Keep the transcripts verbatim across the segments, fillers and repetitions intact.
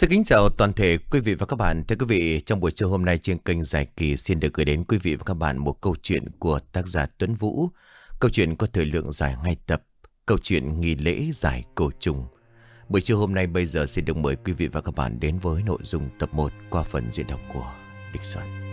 Xin kính chào toàn thể quý vị và các bạn. Thưa quý vị, trong buổi trưa hôm nay trên kênh Giải Kỳ xin được gửi đến quý vị và các bạn một câu chuyện của tác giả Tuấn Vũ. Câu chuyện có thời lượng dài hai tập, câu chuyện nghi lễ giải cổ trùng. Buổi trưa hôm nay bây giờ xin được mời quý vị và các bạn đến với nội dung tập một qua phần diễn đọc của Địch Soạn.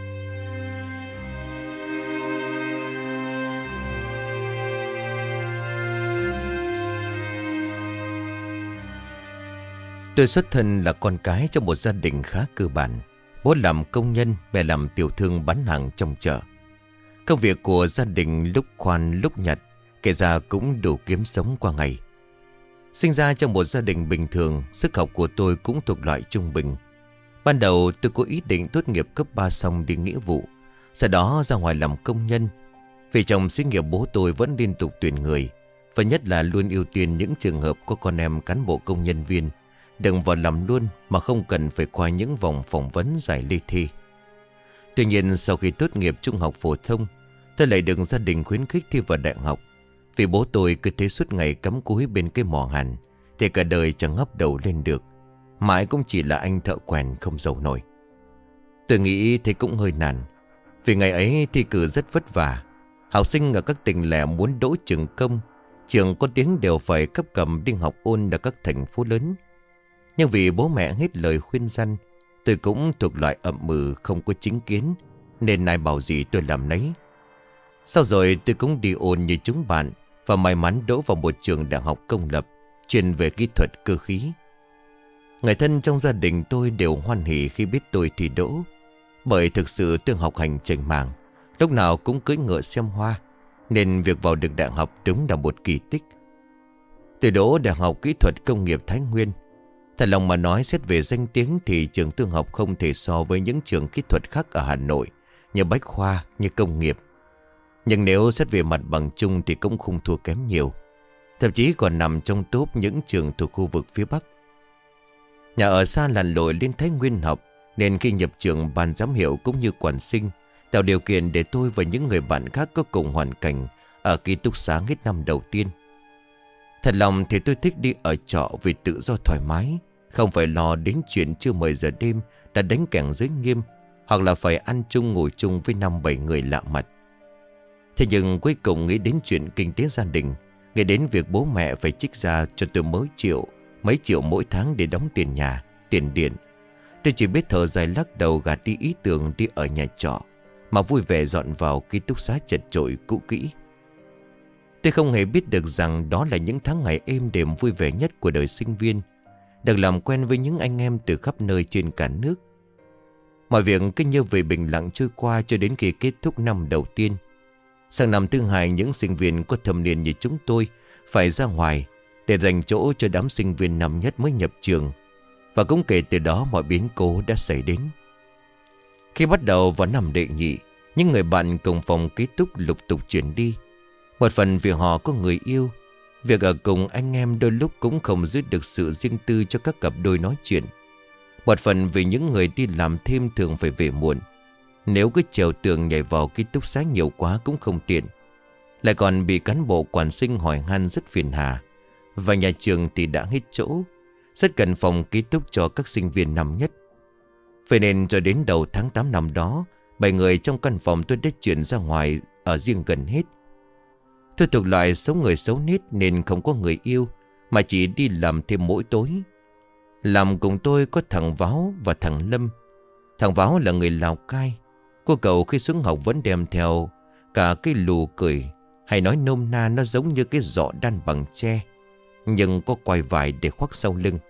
Tôi xuất thân là con cái trong một gia đình khá cơ bản. Bố làm công nhân, mẹ làm tiểu thương bán hàng trong chợ. Công việc của gia đình lúc khoan lúc nhặt, kể ra cũng đủ kiếm sống qua ngày. Sinh ra trong một gia đình bình thường, sức học của tôi cũng thuộc loại trung bình. Ban đầu tôi có ý định tốt nghiệp cấp ba xong đi nghĩa vụ, sau đó ra ngoài làm công nhân. Vì trong xí nghiệp bố tôi vẫn liên tục tuyển người, và nhất là luôn ưu tiên những trường hợp có con em cán bộ công nhân viên đừng vào làm luôn mà không cần phải qua những vòng phỏng vấn giải ly thi. Tuy nhiên sau khi tốt nghiệp trung học phổ thông, tôi lại được gia đình khuyến khích thi vào đại học. Vì bố tôi cứ thế suốt ngày cắm cúi bên cái mỏ hàn, thì cả đời chẳng ngóc đầu lên được. Mãi cũng chỉ là anh thợ quèn không giàu nổi. Tôi nghĩ thế cũng hơi nản, vì ngày ấy thi cử rất vất vả. Học sinh ở các tỉnh lẻ muốn đỗ trường công, trường có tiếng đều phải cấp cầm đi học ôn ở các thành phố lớn. Nhưng vì bố mẹ hết lời khuyên răn, tôi cũng thuộc loại ậm ừ không có chính kiến, nên ai bảo gì tôi làm nấy. Sau rồi tôi cũng đi ôn như chúng bạn, và may mắn đỗ vào một trường đại học công lập chuyên về kỹ thuật cơ khí. Người thân trong gia đình tôi đều hoan hỉ khi biết tôi thi đỗ, bởi thực sự tôi học hành chảnh mảng, lúc nào cũng cưỡi ngựa xem hoa, nên việc vào được đại học đúng là một kỳ tích. Tôi đỗ đại học kỹ thuật công nghiệp Thái Nguyên. Thật lòng mà nói, xét về danh tiếng thì trường tôi học không thể so với những trường kỹ thuật khác ở Hà Nội, như Bách Khoa, như công nghiệp. Nhưng nếu xét về mặt bằng chung thì cũng không thua kém nhiều, thậm chí còn nằm trong top những trường thuộc khu vực phía Bắc. Nhà ở xa lặn lội lên Thái Nguyên học, nên khi nhập trường, ban giám hiệu cũng như quản sinh tạo điều kiện để tôi và những người bạn khác có cùng hoàn cảnh ở ký túc xá hết năm đầu tiên. Thật lòng thì tôi thích đi ở trọ vì tự do thoải mái, không phải lo đến chuyện chưa mười giờ đêm đã đánh kẻng giới nghiêm, hoặc là phải ăn chung ngủ chung với năm bảy người lạ mặt. Thế nhưng cuối cùng nghĩ đến chuyện kinh tế gia đình, nghĩ đến việc bố mẹ phải trích ra cho tôi mấy triệu, mấy triệu mỗi tháng để đóng tiền nhà, tiền điện. Tôi chỉ biết thở dài lắc đầu gạt đi ý tưởng đi ở nhà trọ, mà vui vẻ dọn vào ký túc xá chật chội cũ kỹ. Tôi không hề biết được rằng đó là những tháng ngày êm đềm vui vẻ nhất của đời sinh viên, được làm quen với những anh em từ khắp nơi trên cả nước. Mọi việc cứ như về bình lặng trôi qua cho đến khi kết thúc năm đầu tiên. Sang năm thứ hai, những sinh viên có thâm niên như chúng tôi phải ra ngoài để dành chỗ cho đám sinh viên năm nhất mới nhập trường. Và cũng kể từ đó mọi biến cố đã xảy đến. Khi bắt đầu vào năm đệ nhị, những người bạn cùng phòng ký túc lục tục chuyển đi. Một phần vì họ có người yêu, việc ở cùng anh em đôi lúc cũng không giữ được sự riêng tư cho các cặp đôi nói chuyện. Một phần vì những người đi làm thêm thường phải về muộn, nếu cứ trèo tường nhảy vào ký túc xá nhiều quá cũng không tiện, lại còn bị cán bộ quản sinh hỏi han rất phiền hà. Và nhà trường thì đã hết chỗ, rất cần phòng ký túc cho các sinh viên năm nhất. Vậy nên cho đến đầu tháng tám năm đó, bảy người trong căn phòng tôi đã chuyển ra ngoài ở riêng gần hết. Tôi thuộc loại sống người xấu nết nên không có người yêu, mà chỉ đi làm thêm mỗi tối. Làm cùng tôi có thằng Váo và thằng Lâm. Thằng Váo là người Lào Cai. Cô cậu khi xuống học vẫn đem theo cả cái lù cười, hay nói nôm na nó giống như cái giỏ đan bằng tre, nhưng có quai vải để khoác sau lưng.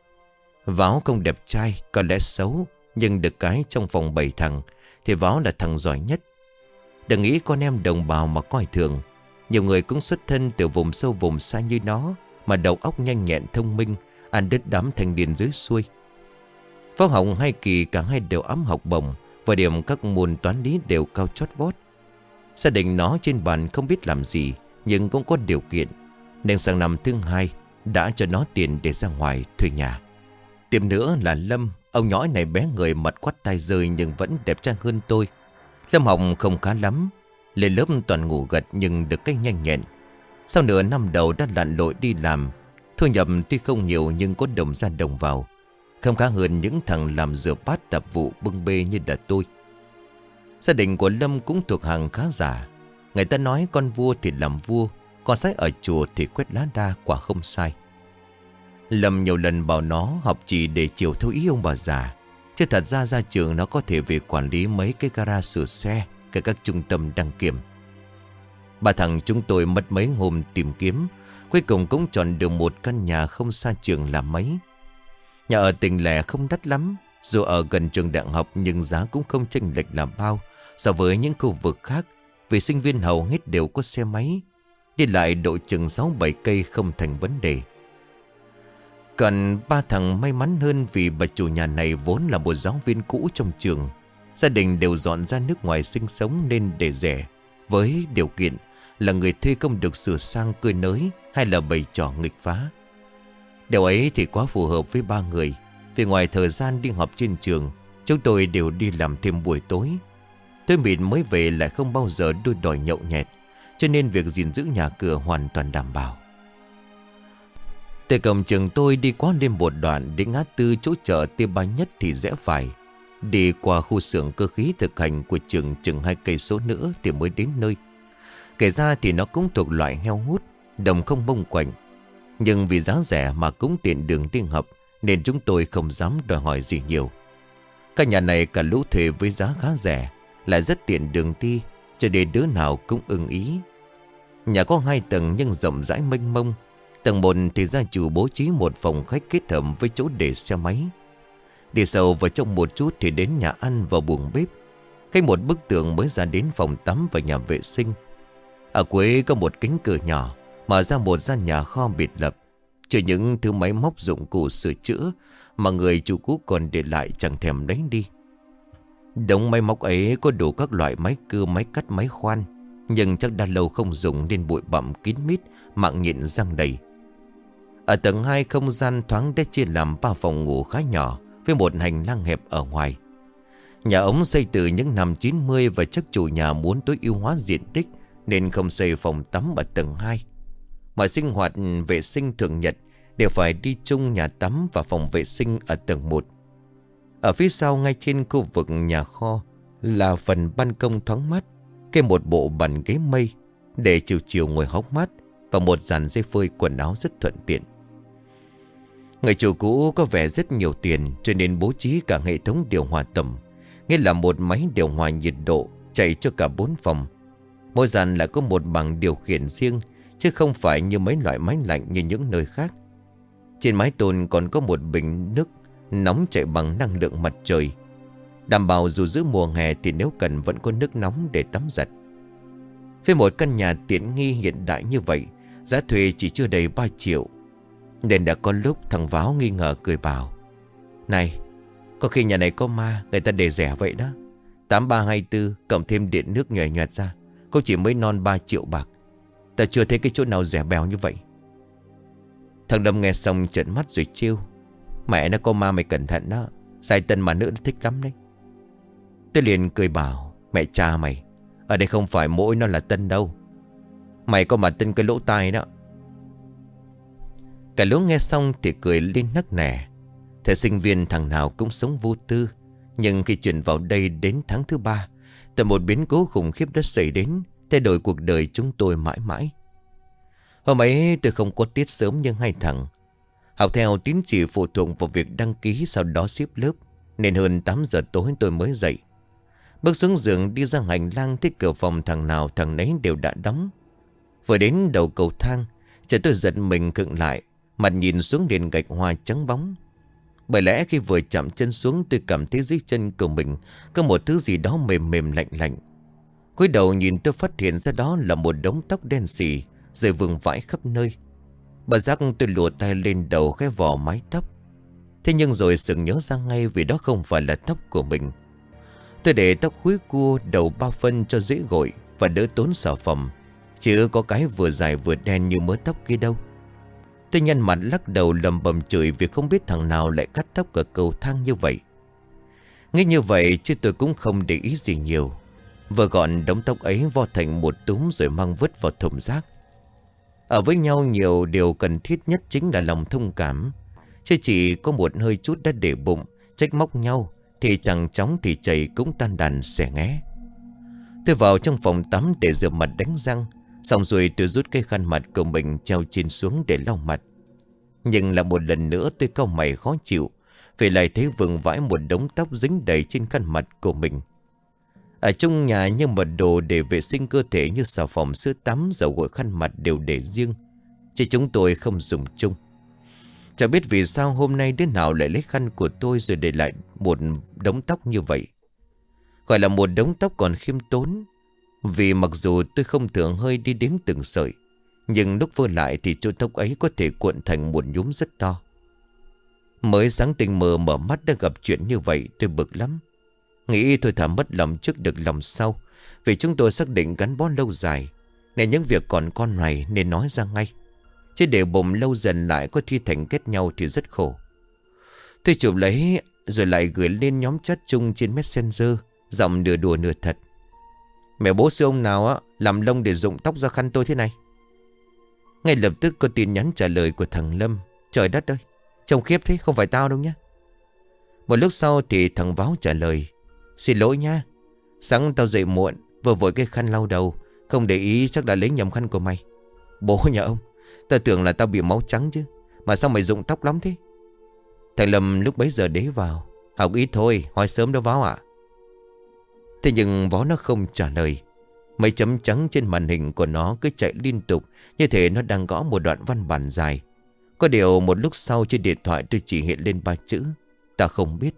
Váo không đẹp trai, có lẽ xấu, nhưng được cái trong phòng bảy thằng thì Váo là thằng giỏi nhất. Đừng nghĩ con em đồng bào mà coi thường. Nhiều người cũng xuất thân từ vùng sâu vùng xa như nó, mà đầu óc nhanh nhẹn thông minh, ăn đứt đám thanh niên dưới xuôi. Vào học hai kỳ cả hai đều ấm học bổng, và điểm các môn toán lý đều cao chót vót. Gia đình nó trên bàn không biết làm gì, nhưng cũng có điều kiện, nên sang năm thứ hai đã cho nó tiền để ra ngoài thuê nhà. Tiếp nữa là Lâm. Ông nhõi này bé người, mặt quắt tai rơi nhưng vẫn đẹp trai hơn tôi. Lâm học không khá lắm, lên lớp toàn ngủ gật nhưng được cái nhanh nhẹn. Sau nửa năm đầu đã lặn lội đi làm, thu nhập tuy không nhiều nhưng có đồng ra đồng vào. Không khá hơn những thằng làm rửa bát tạp vụ bưng bê như là tôi. Gia đình của Lâm cũng thuộc hàng khá giả. Người ta nói con vua thì làm vua, con sái ở chùa thì quét lá đa, quả không sai. Lâm nhiều lần bảo nó học chỉ để chiều theo ý ông bà già, chứ thật ra ra trường nó có thể về quản lý mấy cái gara sửa xe, cả các trung tâm đăng kiểm. Ba thằng chúng tôi mất mấy hôm tìm kiếm, cuối cùng cũng chọn được một căn nhà không xa trường là mấy. Nhà ở tỉnh lẻ không đắt lắm, dù ở gần trường đại học nhưng giá cũng không chênh lệch làm bao so với những khu vực khác, vì sinh viên hầu hết đều có xe máy, đi lại độ chừng sáu bảy cây không thành vấn đề. Còn ba thằng may mắn hơn vì bà chủ nhà này vốn là một giáo viên cũ trong trường. Gia đình đều dọn ra nước ngoài sinh sống nên để rẻ, với điều kiện là người thuê không được sửa sang cơi nới hay là bày trò nghịch phá. Điều ấy thì quá phù hợp với ba người, vì ngoài thời gian đi học trên trường, chúng tôi đều đi làm thêm buổi tối. Tôi mịn mới về lại không bao giờ đôi đòi nhậu nhẹt, cho nên việc gìn giữ nhà cửa hoàn toàn đảm bảo. Từ cổng trường tôi đi qua lên một đoạn đến ngã tư chỗ chợ T ba Nhất thì rẽ phải. Đi qua khu xưởng cơ khí thực hành của trường chừng hai cây số nữa thì mới đến nơi. Kể ra thì nó cũng thuộc loại heo hút, đồng không bông quạnh. Nhưng vì giá rẻ mà cũng tiện đường đi học nên chúng tôi không dám đòi hỏi gì nhiều. Căn nhà này cả lũ thuê với giá khá rẻ, lại rất tiện đường đi, cho nên đứa nào cũng ưng ý. Nhà có hai tầng nhưng rộng rãi mênh mông. Tầng một thì gia chủ bố trí một phòng khách kết hợp với chỗ để xe máy. Đi sâu vào trong một chút thì đến nhà ăn và buồng bếp. Cách một bức tường mới ra đến phòng tắm và nhà vệ sinh. Ở cuối có một cánh cửa nhỏ mở ra một gian nhà kho biệt lập, trừ những thứ máy móc dụng cụ sửa chữa mà người chủ cũ còn để lại chẳng thèm đánh đi. Đống máy móc ấy có đủ các loại máy cưa, máy cắt, máy khoan, nhưng chắc đã lâu không dùng nên bụi bặm kín mít, mạng nhện răng đầy. Ở tầng hai không gian thoáng đã chia làm ba phòng ngủ khá nhỏ với một hành lang hẹp ở ngoài. Nhà ống xây từ những năm chín mươi và chắc chủ nhà muốn tối ưu hóa diện tích nên không xây phòng tắm ở tầng hai. Mọi sinh hoạt vệ sinh thường nhật đều phải đi chung nhà tắm và phòng vệ sinh ở tầng một. Ở phía sau ngay trên khu vực nhà kho là phần ban công thoáng mát, kê một bộ bàn ghế mây để chiều chiều ngồi hóng mát và một dàn dây phơi quần áo rất thuận tiện. Người chủ cũ có vẻ rất nhiều tiền cho nên bố trí cả hệ thống điều hòa tầm, nghĩa là một máy điều hòa nhiệt độ chạy cho cả bốn phòng. Mỗi dàn lại có một bảng điều khiển riêng, chứ không phải như mấy loại máy lạnh như những nơi khác. Trên mái tôn còn có một bình nước nóng chạy bằng năng lượng mặt trời, đảm bảo dù giữa mùa hè thì nếu cần vẫn có nước nóng để tắm giặt. Với một căn nhà tiện nghi hiện đại như vậy, giá thuê chỉ chưa đầy ba triệu. Nên đã có lúc thằng Váo nghi ngờ cười bảo: "Này, có khi nhà này có ma, người ta để rẻ vậy đó. Tám ba hai tư cộng thêm điện nước nhòe nhòe ra cũng chỉ mới non ba triệu bạc. Ta chưa thấy cái chỗ nào rẻ bèo như vậy." Thằng Đâm nghe xong trợn mắt rồi trêu: "Mẹ nó có ma mày cẩn thận đó, sai tân mà nữ nó thích lắm đấy." Tôi liền cười bảo: "Mẹ cha mày, ở đây không phải mỗi nó là tân đâu. Mày có mà tân cái lỗ tai đó." Cả lũ nghe xong thì cười lên nắc nẻ. Thời sinh viên thằng nào cũng sống vô tư, nhưng khi chuyển vào đây đến tháng thứ ba, từ một biến cố khủng khiếp đã xảy đến, thay đổi cuộc đời chúng tôi mãi mãi. Hôm ấy tôi không có tiết sớm như hai thằng. Học theo tín chỉ phụ thuộc vào việc đăng ký, sau đó xếp lớp, nên hơn tám giờ tối tôi mới dậy. Bước xuống giường đi ra hành lang, thấy cửa phòng thằng nào thằng nấy đều đã đóng. Vừa đến đầu cầu thang, chợt tôi giật mình khựng lại, mặt nhìn xuống nền gạch hoa trắng bóng. Bởi lẽ khi vừa chạm chân xuống, tôi cảm thấy dưới chân của mình có một thứ gì đó mềm mềm lạnh lạnh. Cúi đầu nhìn tôi phát hiện ra đó là một đống tóc đen xì rồi vương vãi khắp nơi. Bà giác tôi lùa tay lên đầu khẽ vò mái tóc. Thế nhưng rồi sừng nhớ ra ngay vì đó không phải là tóc của mình. Tôi để tóc húi cua, đầu bao phân cho dễ gội và đỡ tốn xà phòng, chứ có cái vừa dài vừa đen như mớ tóc kia đâu. Tôi nhăn mặt lắc đầu lầm bầm chửi vì không biết thằng nào lại cắt tóc ở cầu thang như vậy. Nghĩ như vậy chứ tôi cũng không để ý gì nhiều. Vừa gọn đống tóc ấy vo thành một túm rồi mang vứt vào thùng rác. Ở với nhau nhiều điều cần thiết nhất chính là lòng thông cảm. Chứ chỉ có một hơi chút đã để bụng, trách móc nhau, thì chẳng chóng thì chảy cũng tan đàn xẻ nghé. Tôi vào trong phòng tắm để rửa mặt đánh răng. Xong rồi tôi rút cái khăn mặt của mình treo trên xuống để lau mặt. Nhưng là một lần nữa tôi cau mày khó chịu, vì lại thấy vương vãi một đống tóc dính đầy trên khăn mặt của mình. Ở trong nhà nhưng mà đồ để vệ sinh cơ thể như xà phòng, sữa tắm, dầu gội, khăn mặt đều để riêng, chứ chúng tôi không dùng chung. Chẳng biết vì sao hôm nay đứa nào lại lấy khăn của tôi rồi để lại một đống tóc như vậy. Gọi là một đống tóc còn khiêm tốn, vì mặc dù tôi không thường hơi đi đếm từng sợi, nhưng lúc vơ lại thì chỗ tóc ấy có thể cuộn thành một nhúm rất to. Mới sáng tình mơ mở mắt đã gặp chuyện như vậy, tôi bực lắm. Nghĩ thôi thà mất lòng trước được lòng sau, vì chúng tôi xác định gắn bó lâu dài, nên những việc còn con này nên nói ra ngay. Chứ để bụng lâu dần lại có thi thành kết nhau thì rất khổ. Tôi chụp lấy rồi lại gửi lên nhóm chat chung trên Messenger, giọng nửa đùa nửa thật. Mẹ bố sư ông nào á làm lông để rụng tóc ra khăn tôi thế này? Ngay lập tức có tin nhắn trả lời của thằng Lâm. Trời đất ơi, trông khiếp thế, không phải tao đâu nhá. Một lúc sau thì thằng Váo trả lời. Xin lỗi nha, sáng tao dậy muộn, vừa vội cái khăn lau đầu, không để ý chắc đã lấy nhầm khăn của mày. Bố nhà ông, tao tưởng là tao bị máu trắng chứ, mà sao mày rụng tóc lắm thế? Thằng Lâm lúc bấy giờ đế vào. Học ít thôi, hỏi sớm đâu Váo ạ. Thế nhưng Vó nó không trả lời. Mấy chấm trắng trên màn hình của nó cứ chạy liên tục, như thể nó đang gõ một đoạn văn bản dài. Có điều một lúc sau trên điện thoại tôi chỉ hiện lên ba chữ: ta không biết.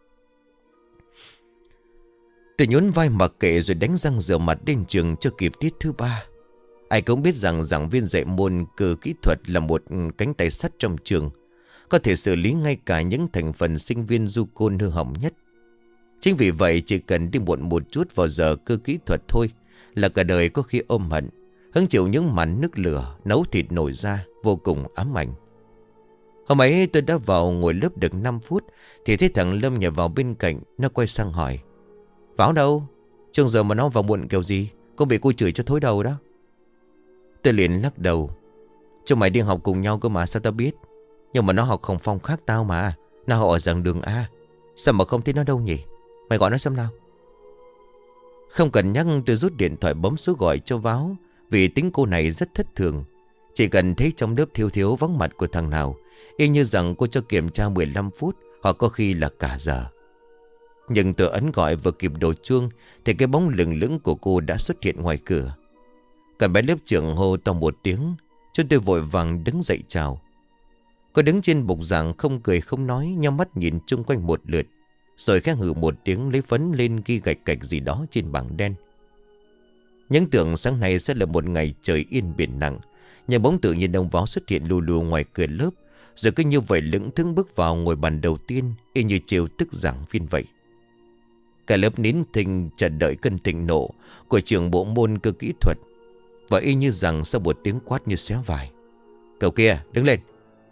Tôi nhún vai mặc kệ rồi đánh răng rửa mặt đến trường cho kịp tiết thứ ba. Ai cũng biết rằng giảng viên dạy môn cơ kỹ thuật là một cánh tay sắt trong trường, có thể xử lý ngay cả những thành phần sinh viên du côn hư hỏng nhất. Chính vì vậy chỉ cần đi muộn một chút vào giờ cơ kỹ thuật thôi là cả đời có khi ôm hận, hứng chịu những màn nước lửa nấu thịt nổi ra, vô cùng ám ảnh. Hôm ấy tôi đã vào ngồi lớp được năm phút thì thấy thằng Lâm nhảy vào bên cạnh. Nó quay sang hỏi: Váo đâu? Trường giờ mà nó vào muộn kiểu gì? Cũng bị cô chửi cho thối đầu đó. Tôi liền lắc đầu. Chúng mày đi học cùng nhau cơ mà, sao tao biết? Nhưng mà nó học không phong khác tao mà. Nó học ở giảng đường A. Sao mà không thấy nó đâu nhỉ? Mày gọi nó xem nào. Không cần nhắc, tôi rút điện thoại bấm số gọi cho Váo, vì tính cô này rất thất thường. Chỉ cần thấy trong lớp thiếu thiếu vắng mặt của thằng nào, y như rằng cô cho kiểm tra mười lăm phút, hoặc có khi là cả giờ. Nhưng tôi ấn gọi vừa kịp đổ chuông thì cái bóng lừng lững của cô đã xuất hiện ngoài cửa. Còn bé lớp trưởng hô to một tiếng, cho tôi vội vàng đứng dậy chào. Cô đứng trên bục giảng không cười không nói, nhắm mắt nhìn chung quanh một lượt, rồi khẽ hừ một tiếng lấy phấn lên ghi gạch gạch gì đó trên bảng đen. Những tưởng sáng nay sẽ là một ngày trời yên biển lặng, nhưng bóng tự nhiên ông Váo xuất hiện lù lù ngoài cửa lớp, rồi cứ như vậy lững thững bước vào ngồi bàn đầu tiên, y như chiều tức giảng viên vậy. Cả lớp nín thinh chờ đợi cơn thịnh nộ của trưởng bộ môn cơ kỹ thuật. Và y như rằng sau một tiếng quát như xé vải: Cậu kia đứng lên.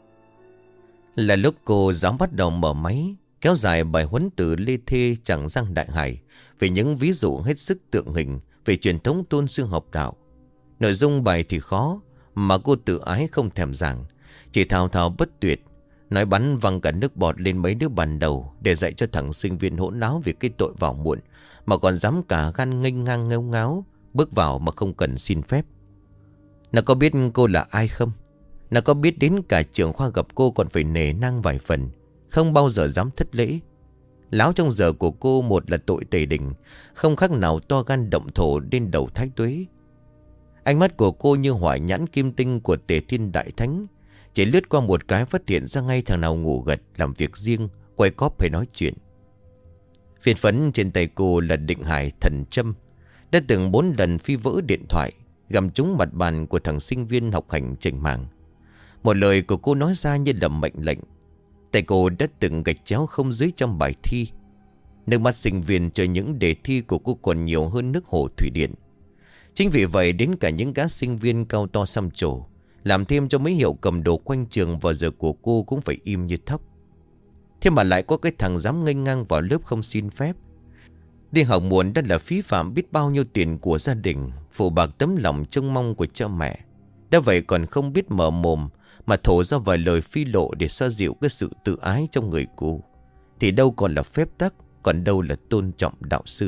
Là lúc cô giáo bắt đầu mở máy, kéo dài bài huấn từ lê thê chẳng răng đại hải, về những ví dụ hết sức tượng hình về truyền thống tôn sư học đạo. Nội dung bài thì khó, mà cô tự ái không thèm giảng, chỉ thao thao bất tuyệt, nói bắn văng cả nước bọt lên mấy đứa bàn đầu để dạy cho thằng sinh viên hỗn láo vì cái tội vào muộn, mà còn dám cả gan nghênh ngang ngêu ngáo bước vào mà không cần xin phép. Nó có biết cô là ai không? Nó có biết đến cả trưởng khoa gặp cô còn phải nể nang vài phần, không bao giờ dám thất lễ. Láo trong giờ của cô một là tội tề đình, không khác nào to gan động thổ lên đầu thái tuế. Ánh mắt của cô như hỏa nhãn kim tinh của Tề Thiên Đại Thánh, chỉ lướt qua một cái phát hiện ra ngay thằng nào ngủ gật làm việc riêng, quay cóp hay nói chuyện. Phiên phấn trên tay cô là định hải thần châm, đã từng bốn lần phi vỡ điện thoại, găm trúng mặt bàn của thằng sinh viên học hành chỉnh mảng. Một lời của cô nói ra như là mệnh lệnh. Tay cô đã từng gạch chéo không dưới trong bài thi. Nước mắt sinh viên cho những đề thi của cô còn nhiều hơn nước hồ thủy điện. Chính vì vậy đến cả những gã sinh viên cao to xăm trổ, làm thêm cho mấy hiệu cầm đồ quanh trường vào giờ của cô cũng phải im như thóc. Thế mà lại có cái thằng dám nghênh ngang vào lớp không xin phép. Đi học muộn đã là phí phạm biết bao nhiêu tiền của gia đình, phụ bạc tấm lòng trông mong của cha mẹ. Đã vậy còn không biết mở mồm mà thổ ra vài lời phi lộ để xoa dịu cái sự tự ái trong người cô, thì đâu còn là phép tắc, còn đâu là tôn trọng đạo sư.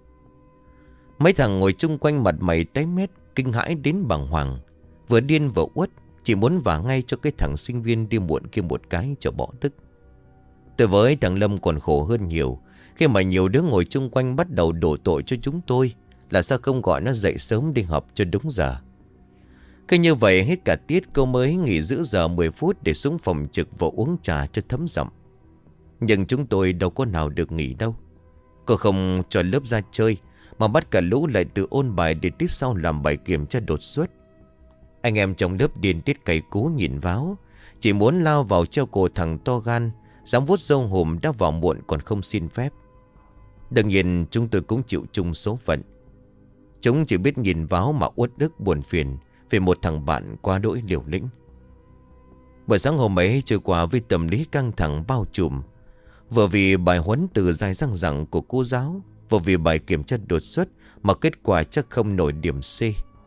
Mấy thằng ngồi chung quanh mặt mày tái mét, kinh hãi đến bàng hoàng, vừa điên vừa uất, chỉ muốn vả ngay cho cái thằng sinh viên đi muộn kia một cái cho bỏ tức. Tôi với thằng Lâm còn khổ hơn nhiều, khi mà nhiều đứa ngồi chung quanh bắt đầu đổ tội cho chúng tôi là sao không gọi nó dậy sớm đi học cho đúng giờ. Cứ như vậy hết cả tiết cô mới nghỉ giữ giờ mười phút để xuống phòng trực và uống trà cho thấm giọng. Nhưng chúng tôi đâu có nào được nghỉ đâu. Cô không cho lớp ra chơi, mà bắt cả lũ lại tự ôn bài để tiết sau làm bài kiểm tra đột xuất. Anh em trong lớp điên tiết cày cú nhìn vào, chỉ muốn lao vào treo cổ thằng to gan, dám vuốt râu hùm đã vào muộn còn không xin phép. Đương nhiên chúng tôi cũng chịu chung số phận. Chúng chỉ biết nhìn vào mà uất ức buồn phiền vì một thằng bạn quá đỗi liều lĩnh. Buổi sáng hôm ấy trôi qua với tâm lý căng thẳng bao trùm, vừa vì bài huấn từ dài răng rẳng của cô giáo, vừa vì bài kiểm tra đột xuất mà kết quả chắc không nổi điểm C.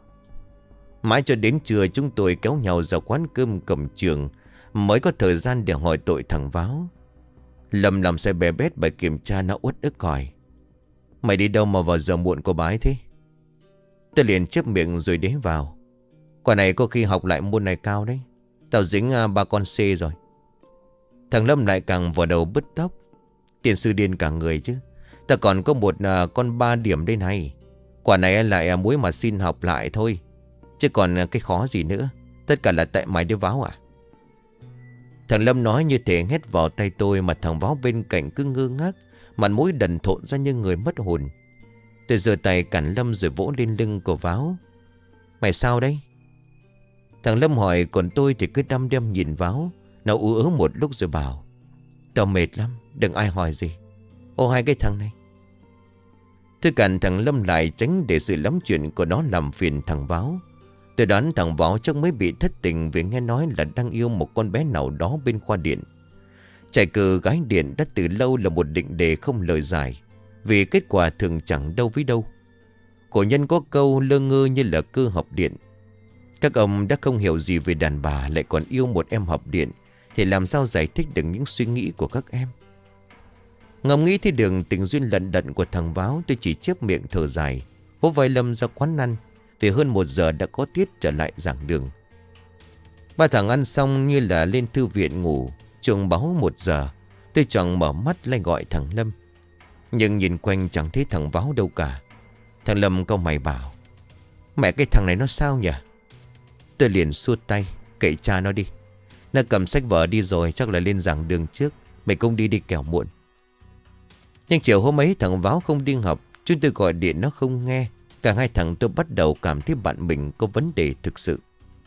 Mãi cho đến trưa chúng tôi kéo nhau ra quán cơm cổng trường mới có thời gian để hỏi tội thằng Váo. Lâm làm xe bè bét bài kiểm tra nó uất ức hỏi: "Mày đi đâu mà vào giờ muộn của bái thế?" Tôi liền chép miệng rồi đế vào: "Quả này có khi học lại môn này cao đấy. Tao dính uh, ba con C rồi." Thằng Lâm lại càng vào đầu bứt tóc: "Tiền sư điên cả người chứ. Ta còn có một uh, con ba điểm đây này. Quả này lại uh, muối mà xin học lại thôi. Chứ còn uh, cái khó gì nữa. Tất cả là tại mày đứa Váo à?" Thằng Lâm nói như thể hét vào tay tôi, mà thằng Váo bên cạnh cứ ngơ ngác, mặt mũi đần thộn ra như người mất hồn. Tôi giơ tay cản Lâm rồi vỗ lên lưng của Váo: "Mày sao đấy?" Thằng Lâm hỏi, còn tôi thì cứ đăm đăm nhìn Váo. Nó ú ớ một lúc rồi bảo: "Tao mệt lắm, đừng ai hỏi gì." "Ô hai cái thằng này." Tôi cản thằng Lâm lại tránh để sự lắm chuyện của nó làm phiền thằng Váo. Tôi đoán thằng Váo chắc mới bị thất tình vì nghe nói là đang yêu một con bé nào đó bên khoa điện. Chạy cờ gái điện đã từ lâu là một định đề không lời giải, vì kết quả thường chẳng đâu với đâu. Cổ nhân có câu lơ ngơ như là cơ học điện. Các ông đã không hiểu gì về đàn bà lại còn yêu một em học điện, thì làm sao giải thích được những suy nghĩ của các em. Ngẫm nghĩ thấy đường tình duyên lận đận của thằng Váo, tôi chỉ chép miệng thở dài, vỗ vai Lâm ra quán ăn. Vì hơn một giờ đã có tiết trở lại giảng đường. Ba thằng ăn xong như là lên thư viện ngủ. Chuông báo một giờ. Tôi choàng mở mắt lên gọi thằng Lâm, nhưng nhìn quanh chẳng thấy thằng Váo đâu cả. Thằng Lâm cau mày bảo: "Mẹ, cái thằng này nó sao nhỉ?" Tôi liền xua tay: "Kệ cha nó đi. Nó cầm sách vở đi rồi, chắc là lên giảng đường trước. Mày cũng đi đi kẻo muộn." Nhưng chiều hôm ấy thằng Váo không đi học. Chúng tôi gọi điện nó không nghe. Cả hai thằng tôi bắt đầu cảm thấy bạn mình có vấn đề thực sự.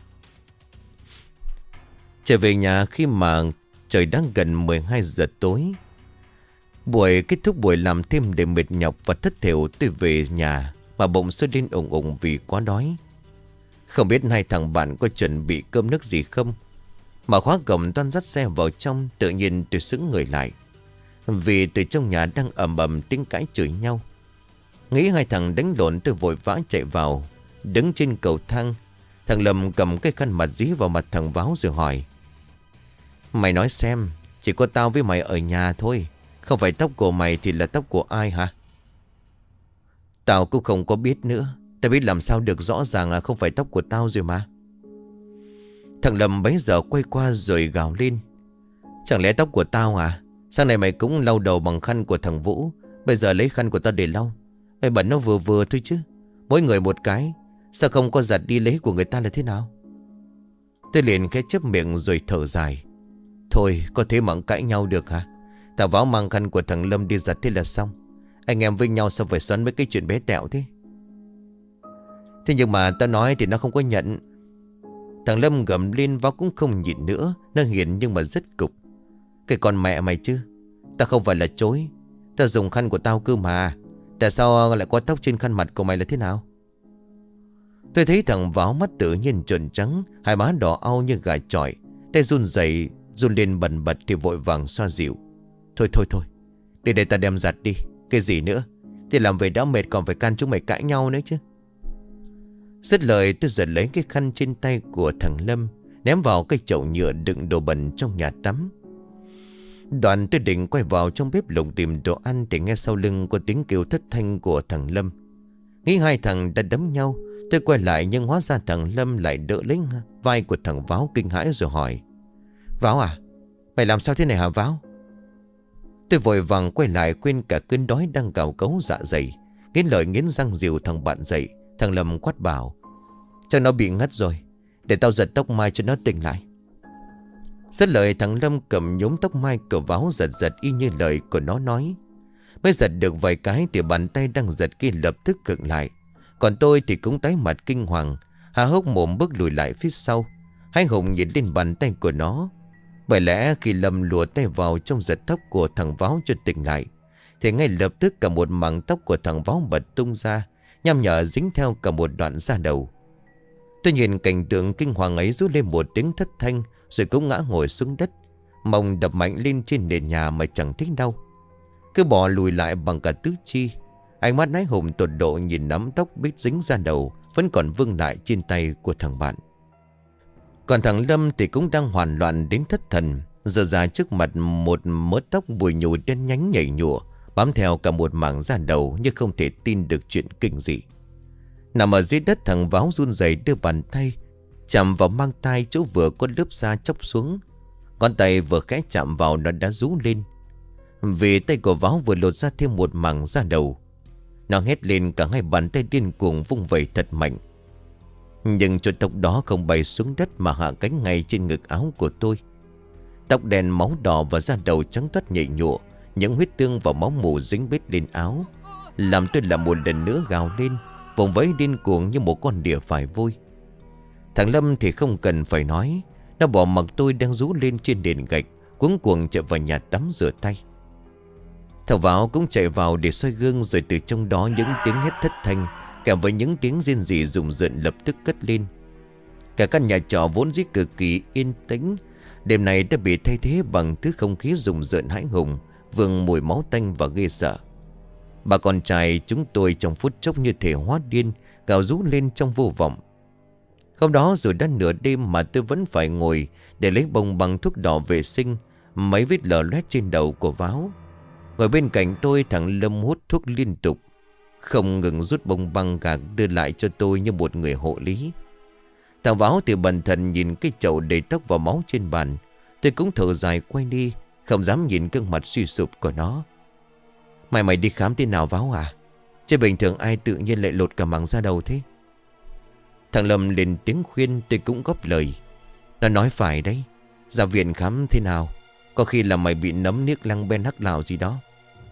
Trở về nhà khi mà trời đang gần mười hai giờ tối. Buổi kết thúc buổi làm thêm để mệt nhọc và thất thểu, tôi về nhà mà bụng sôi lên ủng ủng vì quá đói. Không biết hai thằng bạn có chuẩn bị cơm nước gì không, mà khóa cổng toan dắt xe vào trong. Tự nhiên tôi sững người lại, vì từ trong nhà đang ầm ầm tiếng cãi chửi nhau. Nghĩ hai thằng đánh lộn, tôi vội vã chạy vào. Đứng trên cầu thang, thằng Lâm cầm cái khăn mặt dí vào mặt thằng Váo rồi hỏi: "Mày nói xem, chỉ có tao với mày ở nhà thôi, không phải tóc của mày thì là tóc của ai hả?" "Tao cũng không có biết nữa. Tao biết làm sao được, rõ ràng là không phải tóc của tao rồi mà." Thằng Lâm bấy giờ quay qua rồi gào lên: "Chẳng lẽ tóc của tao hả? Sáng nay mày cũng lau đầu bằng khăn của thằng Vũ, bây giờ lấy khăn của tao để lau. Mày bẩn nó vừa vừa thôi chứ. Mỗi người một cái, sao không có giặt đi lấy của người ta là thế nào?" Tôi liền khẽ chép miệng rồi thở dài: "Thôi, có thế mà cãi nhau được hả? Thằng Váo mang khăn của thằng Lâm đi giặt thế là xong. Anh em với nhau sao phải xoắn mấy cái chuyện bé tẹo thế?" "Thế nhưng mà tao nói thì nó không có nhận." Thằng Lâm gầm lên. Váo cũng không nhịn nữa. Nó hiền nhưng mà rất cục: "Cái con mẹ mày chứ. Tao không phải là chối. Tao dùng khăn của tao cơ mà. Tại sao lại có tóc trên khăn mặt của mày là thế nào?" Tôi thấy thằng Váo mắt tự nhiên trợn trắng, hai má đỏ au như gà chọi, tay run rẩy run lên bần bật thì vội vàng xoa dịu: "Thôi thôi thôi, để để ta đem giặt đi. Cái gì nữa? Thì làm về đã mệt còn phải can chúng mày cãi nhau nữa chứ." Dứt lời tôi giật lấy cái khăn trên tay của thằng Lâm, ném vào cái chậu nhựa đựng đồ bẩn trong nhà tắm. Đoạn tôi định quay vào trong bếp lục tìm đồ ăn thì nghe sau lưng có tiếng kêu thất thanh của thằng Lâm. Nghĩ hai thằng đã đấm nhau, tôi quay lại nhưng hóa ra thằng Lâm lại đỡ lấy vai của thằng Váo kinh hãi rồi hỏi: Váo à, mày làm sao thế này hả Váo? Tôi vội vàng quay lại quên cả cơn đói đang cào cấu dạ dày, nghiến lợi nghiến răng dìu thằng bạn dậy. Thằng Lâm quát bảo: Chắc nó bị ngất rồi, để tao giật tóc mai cho nó tỉnh lại. Rất lời thằng Lâm cầm nhúm tóc mai của Váo giật giật y như lời của nó nói. Mới giật được vài cái thì bàn tay đang giật kia lập tức khựng lại. Còn tôi thì cũng tái mặt kinh hoàng, há hốc mồm bước lùi lại phía sau. Hai Hùng nhìn lên bàn tay của nó. Bởi lẽ khi Lâm lùa tay vào trong giật tóc của thằng Váo cho tỉnh lại, thì ngay lập tức cả một mảng tóc của thằng Váo bật tung ra, nhằm nhở dính theo cả một đoạn da đầu. Tôi nhìn cảnh tượng kinh hoàng ấy rú lên một tiếng thất thanh, rồi cũng ngã ngồi xuống đất, mông đập mạnh lên trên nền nhà mà chẳng thích đau. Cứ bò lùi lại bằng cả tứ chi. Ánh mắt Ái Hùng tột độ nhìn nắm tóc bít dính ra đầu vẫn còn vương lại trên tay của thằng bạn. Còn thằng Lâm thì cũng đang hoàn loạn đến thất thần. Giờ ra trước mặt một mớ tóc bùi nhùi đen nhánh nhảy nhụa, bám theo cả một mảng da đầu như không thể tin được chuyện kinh dị. Nằm ở dưới đất, thằng Váo run rẩy đưa bàn tay chạm vào mang tai chỗ vừa có lớp da chóc xuống. Ngón tay vừa khẽ chạm vào nó đã rú lên, vì tay của Váo vừa lột ra thêm một mảng da đầu. Nó hét lên, cả hai bàn tay điên cuồng vung vẩy thật mạnh. Nhưng chỗ tóc đó không bay xuống đất mà hạ cánh ngay trên ngực áo của tôi. Tóc đen máu đỏ và da đầu trắng toát nhảy nhụa, những huyết tương và máu mù dính bết lên áo, làm tôi lại một lần nữa gào lên, vùng vẫy điên cuồng như một con đỉa phải vôi. Thằng Lâm thì không cần phải nói, nó bỏ mặc tôi đang rú lên trên nền gạch, cuống cuồng chạy vào nhà tắm rửa tay. Thằng Váo cũng chạy vào để soi gương, rồi từ trong đó những tiếng hét thất thanh kèm với những tiếng rên rỉ rùng rợn lập tức cất lên. Cả căn nhà trọ vốn dĩ cực kỳ yên tĩnh, đêm nay đã bị thay thế bằng thứ không khí rùng rợn hãi hùng, vương mùi máu tanh và ghê sợ. Bà con trai chúng tôi trong phút chốc như thể hóa điên, gào rú lên trong vô vọng. Hôm đó rồi đã nửa đêm mà tôi vẫn phải ngồi để lấy bông bằng thuốc đỏ vệ sinh mấy vết lở loét trên đầu của Váo. Ngồi bên cạnh tôi, thằng Lâm hút thuốc liên tục, không ngừng rút bông băng gạc đưa lại cho tôi như một người hộ lý. Thằng Váo thì bần thần nhìn cái chậu đầy tóc và máu trên bàn. Tôi cũng thở dài quay đi, không dám nhìn gương mặt suy sụp của nó. Mày mày đi khám thế nào Váo à? Chứ bình thường ai tự nhiên lại lột cả mảng da đầu thế? Thằng Lâm lên tiếng khuyên, tôi cũng góp lời. Nó nói phải đấy, ra viện khám thế nào, có khi là mày bị nấm niếc lăng ben hắc lào gì đó.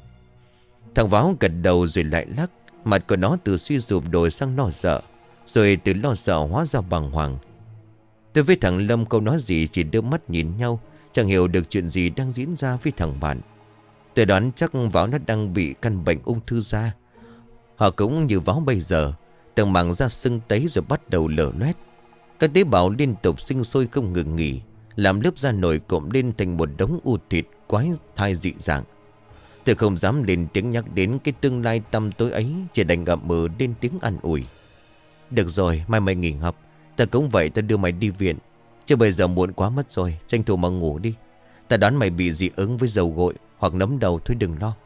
Thằng Váo gật đầu rồi lại lắc. Mặt của nó từ suy sụp đổi sang lo sợ, rồi từ lo sợ hóa ra bàng hoàng. Tôi với thằng Lâm câu nói gì chỉ đưa mắt nhìn nhau, chẳng hiểu được chuyện gì đang diễn ra với thằng bạn. Tôi đoán chắc Váo nó đang bị căn bệnh ung thư da. Họ cũng như Váo bây giờ, từng mảng da sưng tấy rồi bắt đầu lở loét. Các tế bào liên tục sinh sôi không ngừng nghỉ, làm lớp da nổi cộm lên thành một đống u thịt quái thai dị dạng. Tôi không dám lên tiếng nhắc đến cái tương lai tăm tối ấy, chỉ đành ngậm mờ lên tiếng an ủi. Được rồi, mai mày nghỉ học, ta cũng vậy, ta đưa mày đi viện. Chứ bây giờ muộn quá mất rồi, tranh thủ mà ngủ đi. Ta đoán mày bị dị ứng với dầu gội hoặc nấm đầu, thôi đừng lo.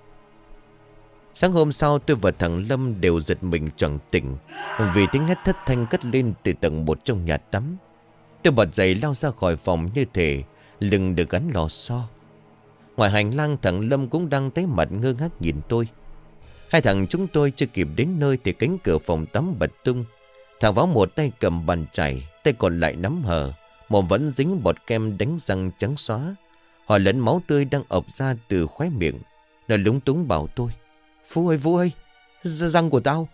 Sáng hôm sau tôi và thằng Lâm đều giật mình choàng tỉnh, vì tiếng hét thất thanh cất lên từ tầng một trong nhà tắm. Tôi bật dậy lao ra khỏi phòng như thể lưng được gắn lò xo. Ngoài hành lang, thằng Lâm cũng đang thấy mặt ngơ ngác nhìn tôi. Hai thằng chúng tôi chưa kịp đến nơi thì cánh cửa phòng tắm bật tung. Thằng Váo một tay cầm bàn chải, tay còn lại nắm hờ, mồm vẫn dính bọt kem đánh răng trắng xóa. Họ lẫn máu tươi đang ọc ra từ khóe miệng. Nó lúng túng bảo tôi: Phú ơi, Phú ơi, răng của tao.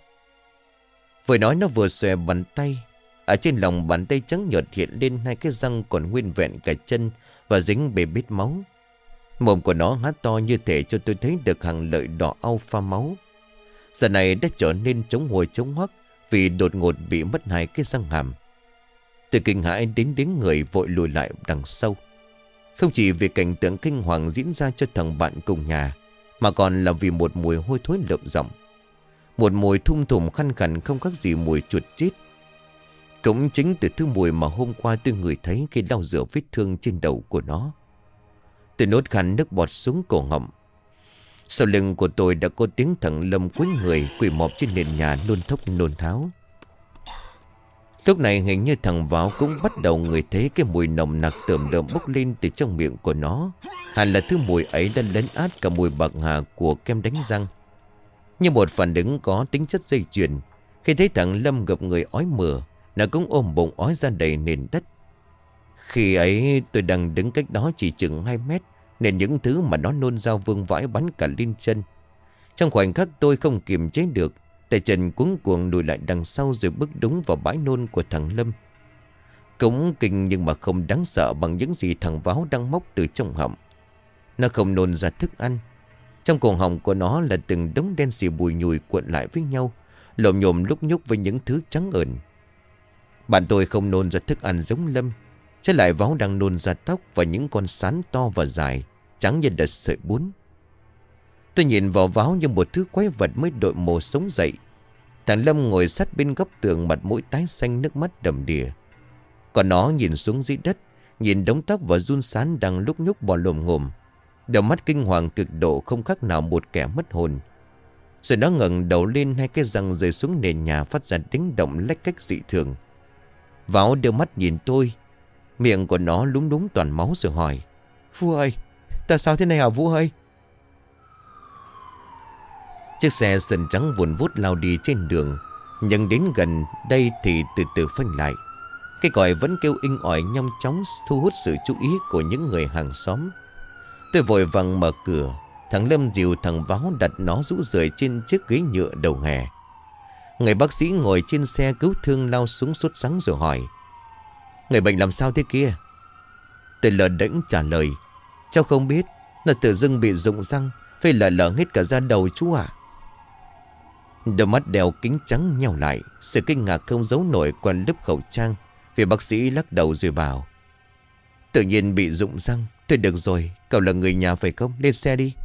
Vừa nói nó vừa xòe bàn tay. Ở trên lòng bàn tay trắng nhợt hiện lên hai cái răng còn nguyên vẹn cả chân và dính bê bết máu. Mồm của nó há to như thể cho tôi thấy được hàng lợi đỏ au pha máu. Giờ này đã trở nên trống hồi trống hoắc vì đột ngột bị mất hai cái răng hàm. Tôi kinh hãi đến đến người vội lùi lại đằng sau. Không chỉ vì cảnh tượng kinh hoàng diễn ra cho thằng bạn cùng nhà, mà còn là vì một mùi hôi thối lợm giọng. Một mùi thum thủm khăn khăn không khác gì mùi chuột chết. Cũng chính từ thứ mùi mà hôm qua tôi ngửi thấy khi lau rửa vết thương trên đầu của nó. Tôi nuốt khăn nước bọt xuống cổ họng. Sau lưng của tôi đã có tiếng thằng Lâm quấy người quỳ mọp trên nền nhà nôn thốc nôn tháo. Lúc này hình như thằng Váo cũng bắt đầu ngửi thấy cái mùi nồng nặc tởm đờm bốc lên từ trong miệng của nó. Hẳn là thứ mùi ấy đã lấn át cả mùi bạc hà của kem đánh răng. Như một phản ứng có tính chất dây chuyền, khi thấy thằng Lâm gặp người ói mửa, nó cũng ôm bụng ói ra đầy nền đất. Khi ấy tôi đang đứng cách đó chỉ chừng hai mét, nên những thứ mà nó nôn ra vương vãi bắn cả lên chân. Trong khoảnh khắc tôi không kiềm chế được, tay chân cuống cuồng lùi lại đằng sau rồi bước đúng vào bãi nôn của thằng Lâm. Cũng kinh nhưng mà không đáng sợ bằng những gì thằng Váo đang móc từ trong họng. Nó không nôn ra thức ăn. Trong cổ họng của nó là từng đống đen xì bùi nhùi cuộn lại với nhau, lồm nhồm lúc nhúc với những thứ trắng ẩn. Bạn tôi không nôn ra thức ăn giống Lâm, trái lại Váo đang nôn ra tóc và những con sán to và dài, trắng như đợt sợi bún. Tôi nhìn vào Váo như một thứ quái vật mới đội mồ sống dậy. Thằng Lâm ngồi sát bên góc tường, mặt mũi tái xanh, nước mắt đầm đìa. Còn nó nhìn xuống dưới đất, nhìn đống tóc và giun sán đang lúc nhúc bò lồm ngồm. Đầu mắt kinh hoàng cực độ, không khác nào một kẻ mất hồn. Rồi nó ngẩng đầu lên, hai cái răng rơi xuống nền nhà phát ra tiếng động lách cách dị thường. Váo đưa mắt nhìn tôi, miệng của nó lúng lúng toàn máu rồi hỏi: "Vũ ơi, tại sao thế này hả Vũ ơi?" Chiếc xe sần trắng vùn vút lao đi trên đường, nhưng đến gần đây thì từ từ phanh lại. Cái còi vẫn kêu inh ỏi nhanh chóng thu hút sự chú ý của những người hàng xóm. Tôi vội vàng mở cửa. Thằng Lâm dìu thằng Váo đặt nó rũ rượi trên chiếc ghế nhựa đầu hè. Người bác sĩ ngồi trên xe cứu thương lao xuống sốt sắng rồi hỏi: "Người bệnh làm sao thế kia?" Tôi lờ đễnh trả lời: "Cháu không biết, nó tự dưng bị rụng răng, phải lở lở hết cả da đầu chú ạ." Đôi mắt đeo kính trắng nheo lại, sự kinh ngạc không giấu nổi qua lớp khẩu trang. Vì bác sĩ lắc đầu rồi bảo: "Tự nhiên bị rụng răng. Thôi được rồi, cậu là người nhà phải không? Lên xe đi."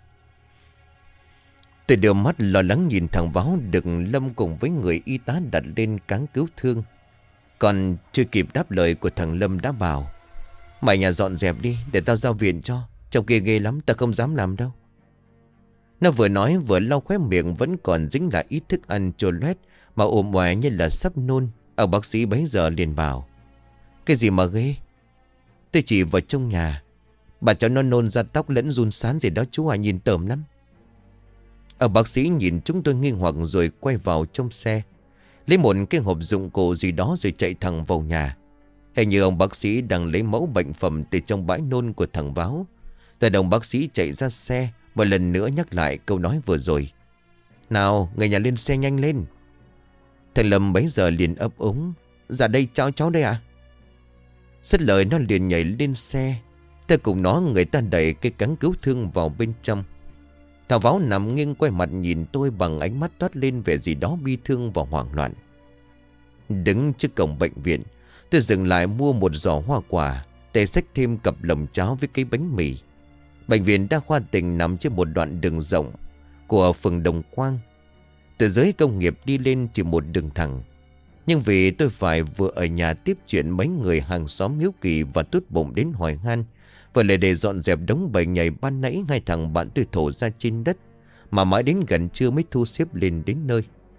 Tôi đưa mắt lo lắng nhìn thằng Váo được Lâm cùng với người y tá đặt lên cáng cứu thương. Còn chưa kịp đáp lời của thằng Lâm đã bảo: "Mày nhà dọn dẹp đi, để tao giao viện cho. Trong kia ghê lắm, tao không dám làm đâu." Nó vừa nói vừa lau khóe miệng vẫn còn dính lại ít thức ăn trôi loét mà ồm oè như là sắp nôn. Ông bác sĩ bấy giờ liền bảo: "Cái gì mà ghê?" Tôi chỉ vào trong nhà. "Bà cháu nó nôn ra tóc lẫn giun sán gì đó chú à, nhìn tởm lắm." Ông bác sĩ nhìn chúng tôi nghi hoặc rồi quay vào trong xe, lấy một cái hộp dụng cụ gì đó rồi chạy thẳng vào nhà. Hình như ông bác sĩ đang lấy mẫu bệnh phẩm từ trong bãi nôn của thằng Váo. Rồi đồng bác sĩ chạy ra xe, một lần nữa nhắc lại câu nói vừa rồi: "Nào, người nhà lên xe nhanh lên." Thằng Lâm bấy giờ liền ấp úng: "Dạ đây, cháu cháu đây ạ." Dứt lời nó liền nhảy lên xe. Theo cùng nó người ta đẩy cái cáng cứu thương vào bên trong. Thằng Váo nằm nghiêng quay mặt nhìn tôi bằng ánh mắt toát lên vẻ gì đó bi thương và hoảng loạn. Đứng trước cổng bệnh viện, tôi dừng lại mua một giỏ hoa quả, tay xách thêm cặp lồng cháo với cái bánh mì. Bệnh viện đa khoa tỉnh nằm trên một đoạn đường rộng của phường Đồng Quang. Từ dưới công nghiệp đi lên chỉ một đường thẳng. Nhưng vì tôi phải vừa ở nhà tiếp chuyện mấy người hàng xóm hiếu kỳ và tốt bụng đến hỏi han, vừa lại để dọn dẹp đống bầy nhầy ban nãy hai thằng bạn tôi thổ ra trên đất, mà mãi đến gần trưa mới thu xếp lên đến nơi.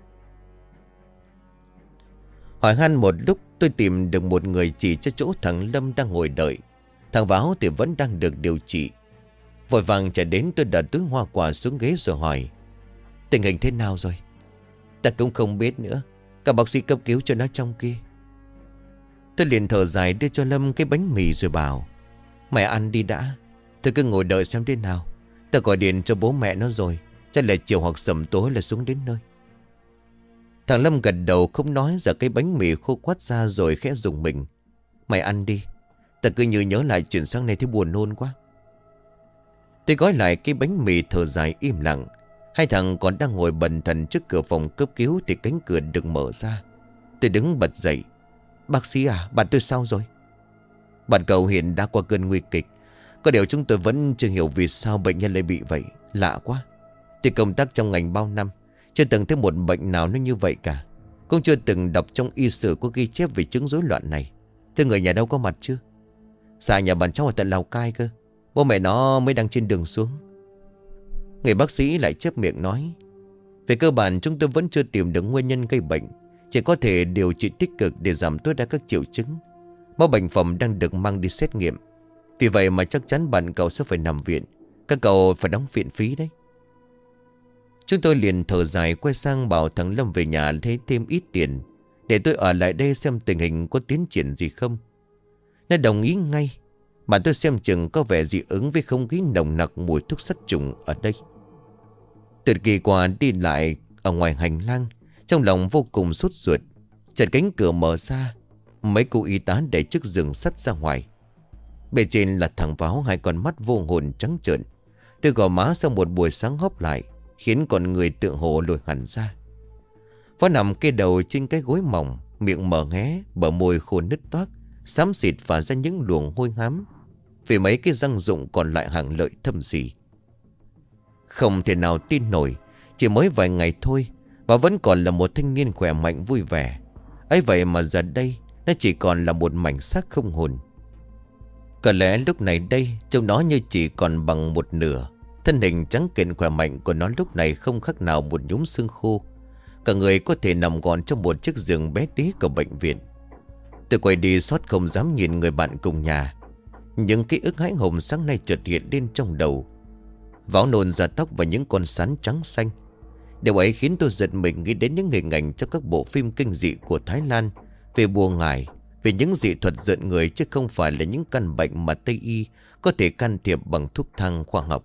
Hỏi han một lúc, tôi tìm được một người chỉ cho chỗ thằng Lâm đang ngồi đợi. Thằng Váo thì vẫn đang được điều trị. Vội vàng chạy đến, tôi đặt túi hoa quả xuống ghế rồi hỏi: "Tình hình thế nào rồi?" "Ta cũng không biết nữa. Các bác sĩ cấp cứu cho nó trong kia." Tôi liền thở dài đưa cho Lâm cái bánh mì rồi bảo: "Mẹ ăn đi đã. Tôi cứ ngồi đợi xem thế nào. Ta gọi điện cho bố mẹ nó rồi. Chắc là chiều hoặc sầm tối là xuống đến nơi." Thằng Lâm gật đầu không nói, giờ cái bánh mì khô quắt ra rồi khẽ dùng mình: "Mày ăn đi. Ta cứ như nhớ lại chuyện sáng nay thấy buồn nôn quá." Tôi gói lại cái bánh mì thở dài im lặng. Hai thằng còn đang ngồi bần thần trước cửa phòng cấp cứu thì cánh cửa được mở ra. Tôi đứng bật dậy: "Bác sĩ à, bạn tôi sao rồi?" "Bạn cậu hiện đã qua cơn nguy kịch. Có điều chúng tôi vẫn chưa hiểu vì sao bệnh nhân lại bị vậy. Lạ quá. Tôi công tác trong ngành bao năm, chưa từng thấy một bệnh nào nó như vậy cả. Cũng chưa từng đọc trong y sử có ghi chép về chứng rối loạn này. Thế người nhà đâu có mặt chưa? Xa nhà bạn cháu ở tận Lào Cai cơ. Bố mẹ nó mới đang trên đường xuống. Người bác sĩ lại chép miệng nói: về cơ bản chúng tôi vẫn chưa tìm được nguyên nhân gây bệnh, chỉ có thể điều trị tích cực để giảm tối đa các triệu chứng. Máu bệnh phẩm đang được mang đi xét nghiệm. Vì vậy mà chắc chắn bạn cậu sẽ phải nằm viện. Các cậu phải đóng viện phí đấy. Chúng tôi liền thở dài quay sang bảo thằng Lâm về nhà lấy thêm ít tiền, để tôi ở lại đây xem tình hình có tiến triển gì không. Nó đồng ý ngay. Mà tôi xem chừng có vẻ dị ứng với không khí nồng nặc mùi thuốc sát trùng ở đây. Từ kỳ qua đi lại ở ngoài hành lang, trong lòng vô cùng sốt ruột. Chợt cánh cửa mở ra, mấy cô y tá đẩy chiếc giường sắt ra ngoài. Bề trên là thằng Váo, hai con mắt vô hồn trắng trợn, đôi gò má sau một buổi sáng hóp lại, khiến con người tượng hồ lồi hẳn ra. Váo nằm kê đầu trên cái gối mỏng, miệng mở hé, bờ môi khô nứt toác, xám xịt phả ra những luồng hôi hám, vì mấy cái răng rụng còn lại hàng lợi thâm gì. Không thể nào tin nổi, chỉ mới vài ngày thôi và vẫn còn là một thanh niên khỏe mạnh vui vẻ. Ấy vậy mà giờ đây nó chỉ còn là một mảnh xác không hồn. Có lẽ lúc này đây trông nó như chỉ còn bằng một nửa. Thân hình trắng kiện khỏe mạnh của nó lúc này không khác nào một nhúm xương khô. Cả người có thể nằm gọn trong một chiếc giường bé tí của bệnh viện. Tôi quay đi xót không dám nhìn người bạn cùng nhà. Những ký ức hãi hùng sáng nay chợt hiện lên trong đầu. Váo nôn ra tóc và những con sán trắng xanh. Điều ấy khiến tôi giật mình nghĩ đến những hình ảnh trong các bộ phim kinh dị của Thái Lan về bùa ngải, về những dị thuật giận người, chứ không phải là những căn bệnh mà Tây Y có thể can thiệp bằng thuốc thang khoa học.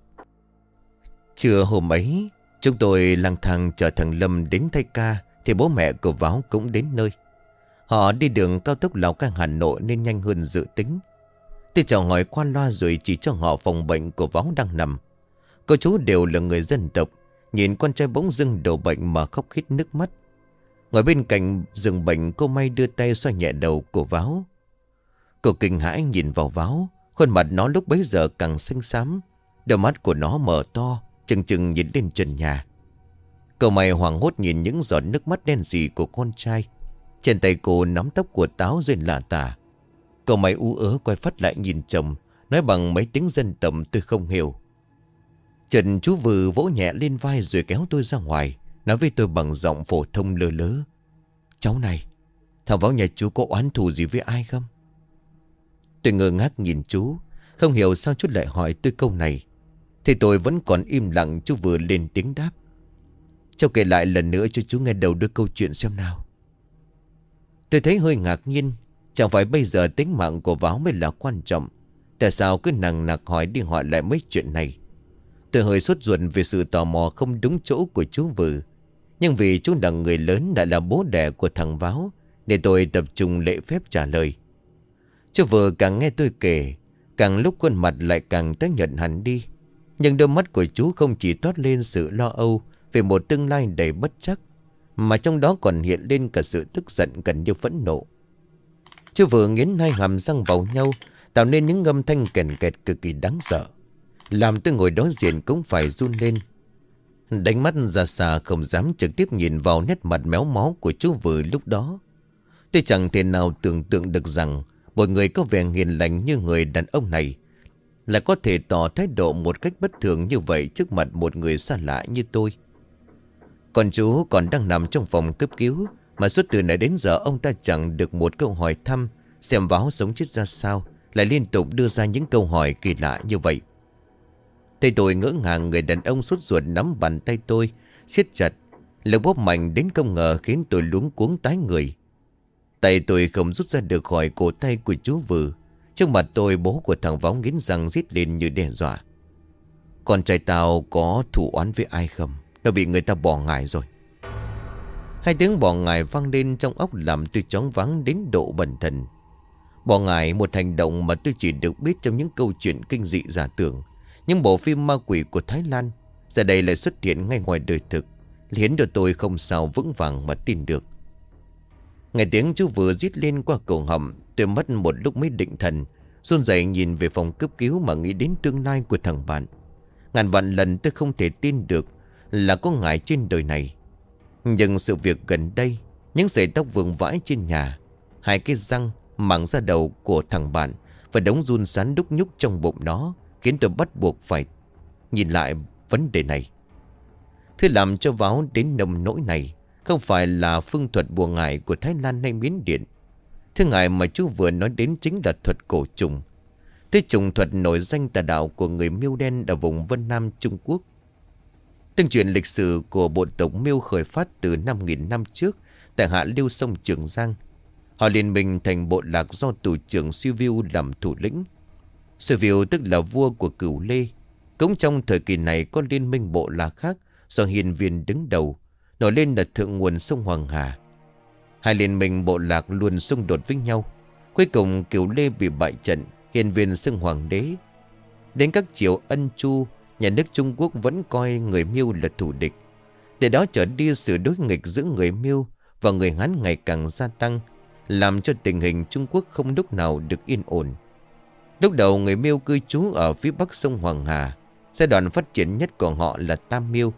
Trưa hôm ấy, chúng tôi lang thang chờ thằng Lâm đến thay ca, thì bố mẹ của Váo cũng đến nơi. Họ đi đường cao tốc Lào Cai Hà Nội nên nhanh hơn dự tính. Tôi chào hỏi qua loa rồi chỉ cho họ phòng bệnh của Váo đang nằm. Cô chú đều là người dân tộc, nhìn con trai bỗng dưng đổ bệnh mà khóc khít nước mắt. Ngồi bên cạnh giường bệnh, cô May đưa tay xoa nhẹ đầu của Váo. Cô kinh hãi nhìn vào Váo, khuôn mặt nó lúc bấy giờ càng xanh xám, đôi mắt của nó mở to, chừng chừng nhìn lên trần nhà. Cô May hoảng hốt nhìn những giọt nước mắt đen sì của con trai. Trên tay cô nắm tóc của Táo rơi lả tả. Cô May ú ớ quay phát lại nhìn chồng, nói bằng mấy tiếng dân tộc tôi không hiểu. Trần chú Vừ vỗ nhẹ lên vai rồi kéo tôi ra ngoài, nói với tôi bằng giọng phổ thông lơ lớ: cháu này, thằng Váo nhà chú có oán thù gì với ai không? Tôi ngơ ngác nhìn chú, không hiểu sao chú lại hỏi tôi câu này. Thì tôi vẫn còn im lặng. Chú vừa lên tiếng đáp: cháu kể lại lần nữa cho chú nghe đầu đôi câu chuyện xem nào. Tôi thấy hơi ngạc nhiên. Chẳng phải bây giờ tính mạng của Váo mới là quan trọng, tại sao cứ nằng nặc hỏi đi hỏi lại mấy chuyện này? Tôi hơi sốt ruột về sự tò mò không đúng chỗ của chú Vừ. Nhưng vì chú là người lớn, đã là bố đẻ của thằng Váo, để tôi tập trung lễ phép trả lời. Chú Vừ càng nghe tôi kể, càng lúc khuôn mặt lại càng tái nhợt hẳn đi. Nhưng đôi mắt của chú không chỉ toát lên sự lo âu về một tương lai đầy bất chắc, mà trong đó còn hiện lên cả sự tức giận gần như phẫn nộ. Chú Vừ nghiến hai hàm răng vào nhau, tạo nên những âm thanh kèn kẹt cực kỳ đáng sợ, làm tôi ngồi đối diện cũng phải run lên. Đánh mắt ra xa không dám trực tiếp nhìn vào nét mặt méo mó của chú Vừ lúc đó. Tôi chẳng thể nào tưởng tượng được rằng một người có vẻ hiền lành như người đàn ông này lại có thể tỏ thái độ một cách bất thường như vậy trước mặt một người xa lạ như tôi. Còn chú còn đang nằm trong phòng cấp cứu, mà suốt từ nãy đến giờ ông ta chẳng được một câu hỏi thăm xem Váo sống chết ra sao, lại liên tục đưa ra những câu hỏi kỳ lạ như vậy. Thấy tôi ngỡ ngàng, người đàn ông sốt ruột nắm bàn tay tôi siết chặt, lực bóp mạnh đến không ngờ khiến tôi luống cuống tái người. Tay tôi không rút ra được khỏi cổ tay của chú Vừ. Trước mặt tôi, bố của thằng Váo nghiến răng rít lên như đe dọa: con trai tao có thù oán với ai không? Nó bị người ta bỏ ngải rồi. Hai tiếng bỏ ngải vang lên trong óc làm tôi choáng váng đến độ bần thần. Bỏ ngải, một hành động mà tôi chỉ được biết trong những câu chuyện kinh dị giả tưởng, những bộ phim ma quỷ của Thái Lan, giờ đây lại xuất hiện ngay ngoài đời thực, khiến cho tôi không sao vững vàng mà tin được. Nghe tiếng chú vừa rít lên qua cổ họng, tôi mất một lúc mới định thần, run rẩy nhìn về phòng cấp cứu mà nghĩ đến tương lai của thằng bạn. Ngàn vạn lần tôi không thể tin được là có ngải trên đời này. Nhưng sự việc gần đây Những sợi tóc vương vãi trên nhà, hai cái răng mảng da đầu của thằng bạn và đống run sán đúc nhúc trong bụng nó khiến tôi bắt buộc phải nhìn lại vấn đề này. Thứ làm cho Váo đến nông nỗi này không phải là phương thuật bùa ngải của Thái Lan hay Miến Điện. Thứ ngài mà chú vừa nói đến chính là thuật cổ trùng. Thế trùng thuật nổi danh tà đạo của người Miêu đen ở vùng Vân Nam Trung Quốc. Tương truyền lịch sử của bộ tộc Miêu khởi phát từ năm nghìn năm trước tại hạ lưu sông Trường Giang. Họ liên minh thành bộ lạc do tù trưởng Suy Viu làm thủ lĩnh. Suy Viu tức là vua của Cửu Lê. Cũng trong thời kỳ này có liên minh bộ lạc khác do Hiền Viên đứng đầu, nổi lên là thượng nguồn sông Hoàng Hà. Hai liên minh bộ lạc luôn xung đột với nhau. Cuối cùng Cửu Lê bị bại trận, Hiền Viên xưng hoàng đế. Đến các triều Ân Chu, nhà nước Trung Quốc vẫn coi người Miêu là thù địch. Từ đó trở đi sự đối nghịch giữa người Miêu và người Hán ngày càng gia tăng, làm cho tình hình Trung Quốc không lúc nào được yên ổn. Lúc đầu người Miêu cư trú ở phía bắc sông Hoàng Hà. Giai đoạn phát triển nhất của họ là Tam Miêu.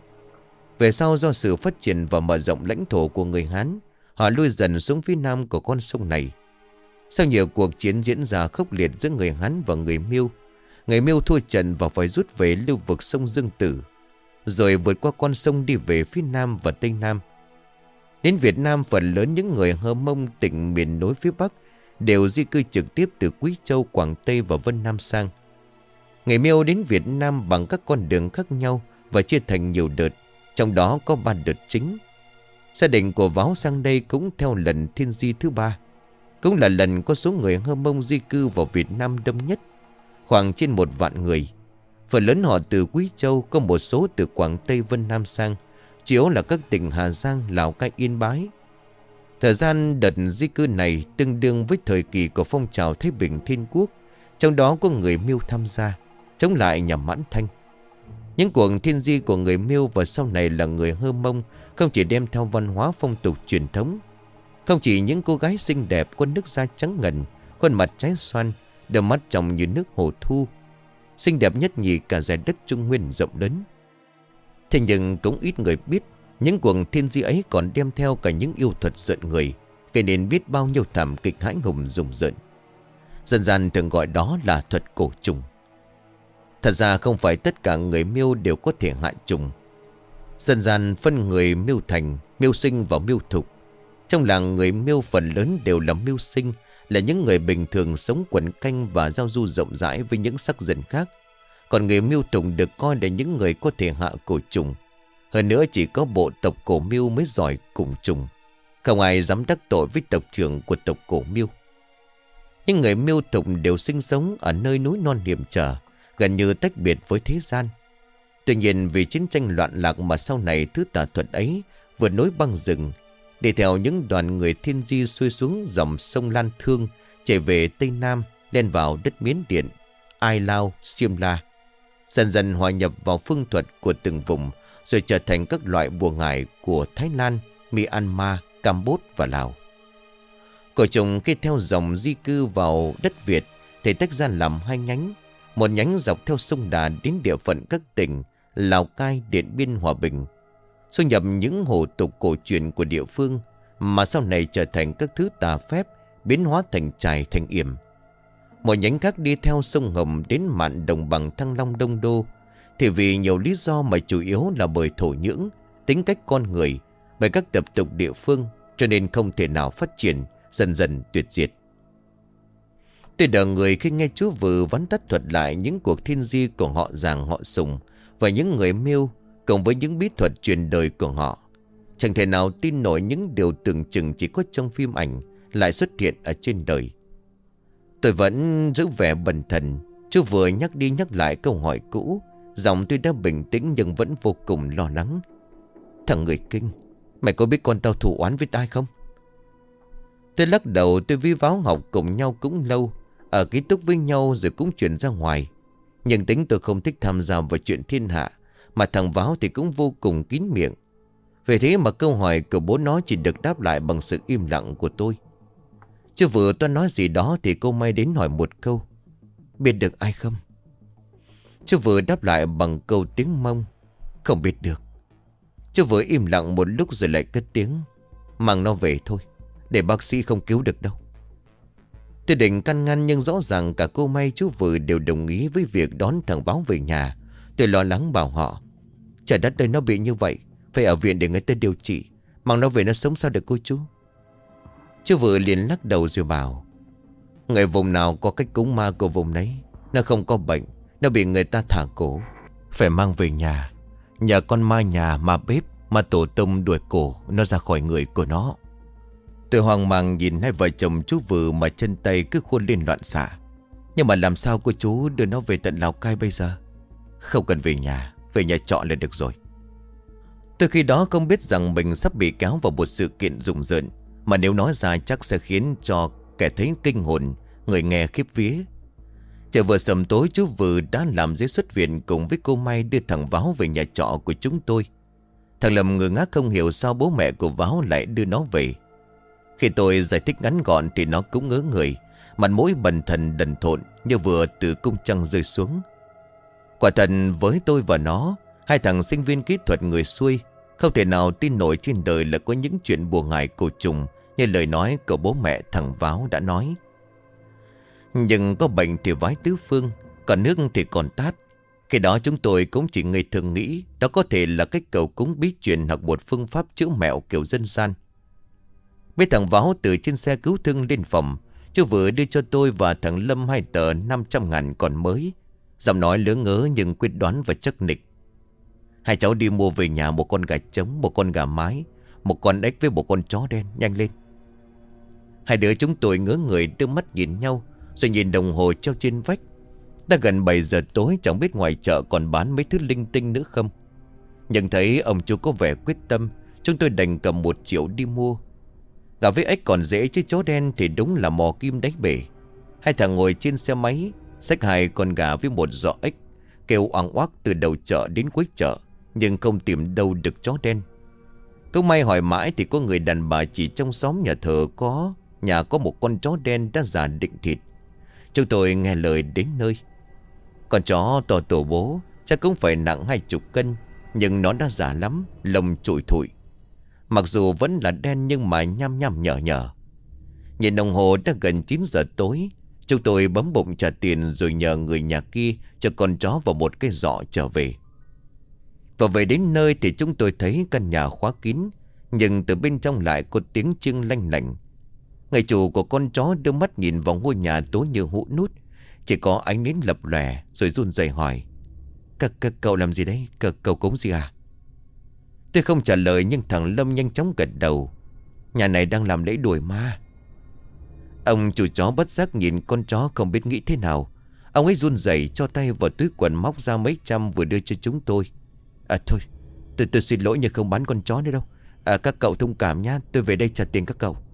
Về sau do sự phát triển và mở rộng lãnh thổ của người Hán, họ lui dần xuống phía nam của con sông này. Sau nhiều cuộc chiến diễn ra khốc liệt giữa người Hán và người Miêu, người Miêu thua trận và phải rút về lưu vực sông Dương Tử, rồi vượt qua con sông đi về phía nam và tây nam. Đến Việt Nam, phần lớn những người Hơ Mông tỉnh miền núi phía bắc đều di cư trực tiếp từ Quý Châu, Quảng Tây và Vân Nam sang. Người Miêu đến Việt Nam bằng các con đường khác nhau và chia thành nhiều đợt, trong đó có ba đợt chính. Gia đình của Váo sang đây cũng theo lần thiên di thứ ba, cũng là lần có số người Hơ Mông di cư vào Việt Nam đông nhất, khoảng trên một vạn người. Phần lớn họ từ Quý Châu, có một số từ Quảng Tây Vân Nam sang, chủ yếu là các tỉnh Hà Giang, Lào Cai, Yên Bái. Thời gian đợt di cư này tương đương với thời kỳ của phong trào Thái Bình Thiên Quốc, trong đó có người Miêu tham gia, chống lại nhà Mãn Thanh. Những cuộc thiên di của người Miêu và sau này là người Hơ Mông không chỉ đem theo văn hóa phong tục truyền thống. Không chỉ những cô gái xinh đẹp có nước da trắng ngần, khuôn mặt trái xoan, đôi mắt trong như nước hồ thu, xinh đẹp nhất nhì cả giải đất Trung Nguyên rộng lớn. Thế nhưng cũng ít người biết, những cuộc thiên di ấy còn đem theo cả những yêu thuật giận người, gây nên biết bao nhiêu thảm kịch hãi hùng rùng rợn. Dân gian thường gọi đó là thuật cổ trùng. Thật ra không phải tất cả người Miêu đều có thể hạ trùng. Dân gian phân người Miêu Thành, Miêu Sinh và Miêu Thục. Trong làng người Miêu phần lớn đều là Miêu Sinh, là những người bình thường sống quần canh và giao du rộng rãi với những sắc dân khác. Còn người Miêu Thục được coi là những người có thể hạ cổ trùng. Hơn nữa chỉ có bộ tộc cổ Miêu mới giỏi cùng trùng. Không ai dám đắc tội với tộc trưởng của tộc cổ Miêu. Những người Miêu Thục đều sinh sống ở nơi núi non hiểm trở, gần như tách biệt với thế gian. Tuy nhiên vì chiến tranh loạn lạc mà sau này thứ tà thuật ấy vượt núi băng rừng, đi theo những đoàn người thiên di xuôi xuống dòng sông Lan Thương, chạy về Tây Nam, lên vào đất Miến Điện, Ai Lao, Xiêm La, dần dần hòa nhập vào phương thuật của từng vùng, rồi trở thành các loại bùa ngải của Thái Lan, Myanmar, Campuchia và Lào. Cổ trùng khi theo dòng di cư vào đất Việt thì tách ra làm hai nhánh. Một nhánh dọc theo sông Đà đến địa phận các tỉnh Lào Cai, Điện Biên, Hòa Bình, xâm nhập những hủ tục cổ truyền của địa phương mà sau này trở thành các thứ tà phép, biến hóa thành trài thành yểm. Một nhánh khác đi theo sông Hồng đến mạn đồng bằng Thăng Long, Đông Đô, thì vì nhiều lý do mà chủ yếu là bởi thổ nhưỡng, tính cách con người, bởi các tập tục địa phương, cho nên không thể nào phát triển, dần dần tuyệt diệt. Tôi đợi người khi nghe chú Vừ vắn tắt thuật lại những cuộc thiên di của họ Giàng, họ Sùng và những người Miêu, cộng với những bí thuật truyền đời của họ. Chẳng thể nào tin nổi những điều tưởng chừng chỉ có trong phim ảnh lại xuất hiện ở trên đời. Tôi vẫn giữ vẻ bần thần. Chú vừa nhắc đi nhắc lại câu hỏi cũ, giọng tôi đã bình tĩnh nhưng vẫn vô cùng lo lắng. Thằng người kinh, mày có biết con tao thù oán với ai không? Tôi lắc đầu. Tôi với Váo học cùng nhau cũng lâu, ở ký túc với nhau rồi cũng chuyển ra ngoài. Nhưng tính tôi không thích tham gia vào chuyện thiên hạ, mà thằng Váo thì cũng vô cùng kín miệng. Vì thế mà câu hỏi của bố nó chỉ được đáp lại bằng sự im lặng của tôi. Chưa vừa tôi nói gì đó thì cô May đến hỏi một câu: biết được ai không? Chú vừa đáp lại bằng câu tiếng Mông: không biết được. Chú vừa im lặng một lúc rồi lại cất tiếng: Mang nó về thôi, để bác sĩ không cứu được đâu. Tôi định can ngăn nhưng rõ ràng cả cô May chú Vự đều đồng ý với việc đón thằng Báo về nhà. Tôi lo lắng bảo họ: trời đất ơi, nó bị như vậy, phải ở viện để người ta điều trị. Mang nó về nó sống sao được cô chú? Chú Vự liền lắc đầu rồi bảo: người vùng nào có cách cúng ma của vùng đấy. Nó không có bệnh, nó bị người ta thả cổ, phải mang về nhà. Nhờ con ma nhà ma bếp mà tổ tông đuổi cổ nó ra khỏi người của nó. Tôi hoang mang nhìn hai vợ chồng chú Vự mà chân tay cứ khuôn lên loạn xạ. Nhưng mà làm sao cô chú đưa nó về tận Lào Cai bây giờ? Không cần về nhà, về nhà trọ là được rồi. Từ khi đó không biết rằng mình sắp bị kéo vào một sự kiện rùng rợn, mà nếu nói ra chắc sẽ khiến cho kẻ thấy kinh hồn, người nghe khiếp vía. Trời vừa sầm tối, chú Vự đã làm giấy xuất viện cùng với cô May đưa thằng Váo về nhà trọ của chúng tôi. Thằng Lâm ngơ ngác không hiểu sao bố mẹ của Váo lại đưa nó về. Khi tôi giải thích ngắn gọn thì nó cũng ngớ người, mặt mũi bần thần đần thộn như vừa từ cung trăng rơi xuống. Quả thật với tôi và nó, hai thằng sinh viên kỹ thuật người xuôi, không thể nào tin nổi trên đời là có những chuyện buồn ngại cổ trùng như lời nói của bố mẹ thằng Váo đã nói. Nhưng có bệnh thì vái tứ phương, còn nước thì còn tát. Khi đó chúng tôi cũng chỉ ngây thơ nghĩ đó có thể là cách cầu cúng bí truyền hoặc một phương pháp chữa mẹo kiểu dân gian. Biết thằng Váo từ trên xe cứu thương lên phòng, chú Vự đưa cho tôi và thằng Lâm hai tờ năm trăm ngàn còn mới. Giọng nói lứa ngớ nhưng quyết đoán và chắc nịch. Hai cháu đi mua về nhà một con gà trống, một con gà mái, một con ếch với một con chó đen, nhanh lên. Hai đứa chúng tôi ngớ người đưa mắt nhìn nhau, rồi nhìn đồng hồ treo trên vách. Đã gần bảy giờ tối, chẳng biết ngoài chợ còn bán mấy thứ linh tinh nữa không. Nhận thấy ông chú có vẻ quyết tâm, chúng tôi đành cầm một triệu đi mua. Gà với ếch còn dễ, chứ chó đen thì đúng là mò kim đáy bể. Hai thằng ngồi trên xe máy, xách hai con gà với một giỏ ếch, kêu oang oác từ đầu chợ đến cuối chợ, nhưng không tìm đâu được chó đen. Cứ may hỏi mãi thì có người đàn bà chỉ trong xóm nhà thờ có nhà có một con chó đen đã già định thịt. Chúng tôi nghe lời đến nơi. Con chó to tổ bố, chắc cũng phải nặng hai chục cân, nhưng nó đã già lắm, lông trụi thụi. Mặc dù vẫn là đen nhưng mà nhăm nhăm nhở nhở. Nhìn đồng hồ đã gần chín giờ tối, chúng tôi bấm bụng trả tiền rồi nhờ người nhà kia cho con chó vào một cái giỏ trở về. Và về đến nơi thì chúng tôi thấy căn nhà khóa kín, nhưng từ bên trong lại có tiếng chiêng lanh lảnh. Người chủ của con chó đưa mắt nhìn vào ngôi nhà tối như hũ nút, chỉ có ánh nến lập lòe, rồi run rẩy hỏi: Các, các cậu làm gì đấy? Các cậu cúng gì à? Tôi không trả lời nhưng thằng Lâm nhanh chóng gật đầu: Nhà này đang làm lễ đuổi ma. Ông chủ chó bất giác nhìn con chó không biết nghĩ thế nào. Ông ấy run rẩy cho tay vào túi quần móc ra mấy trăm vừa đưa cho chúng tôi. À thôi, tôi, tôi xin lỗi nhưng không bán con chó nữa đâu. À, các cậu thông cảm nhá, tôi về đây trả tiền các cậu.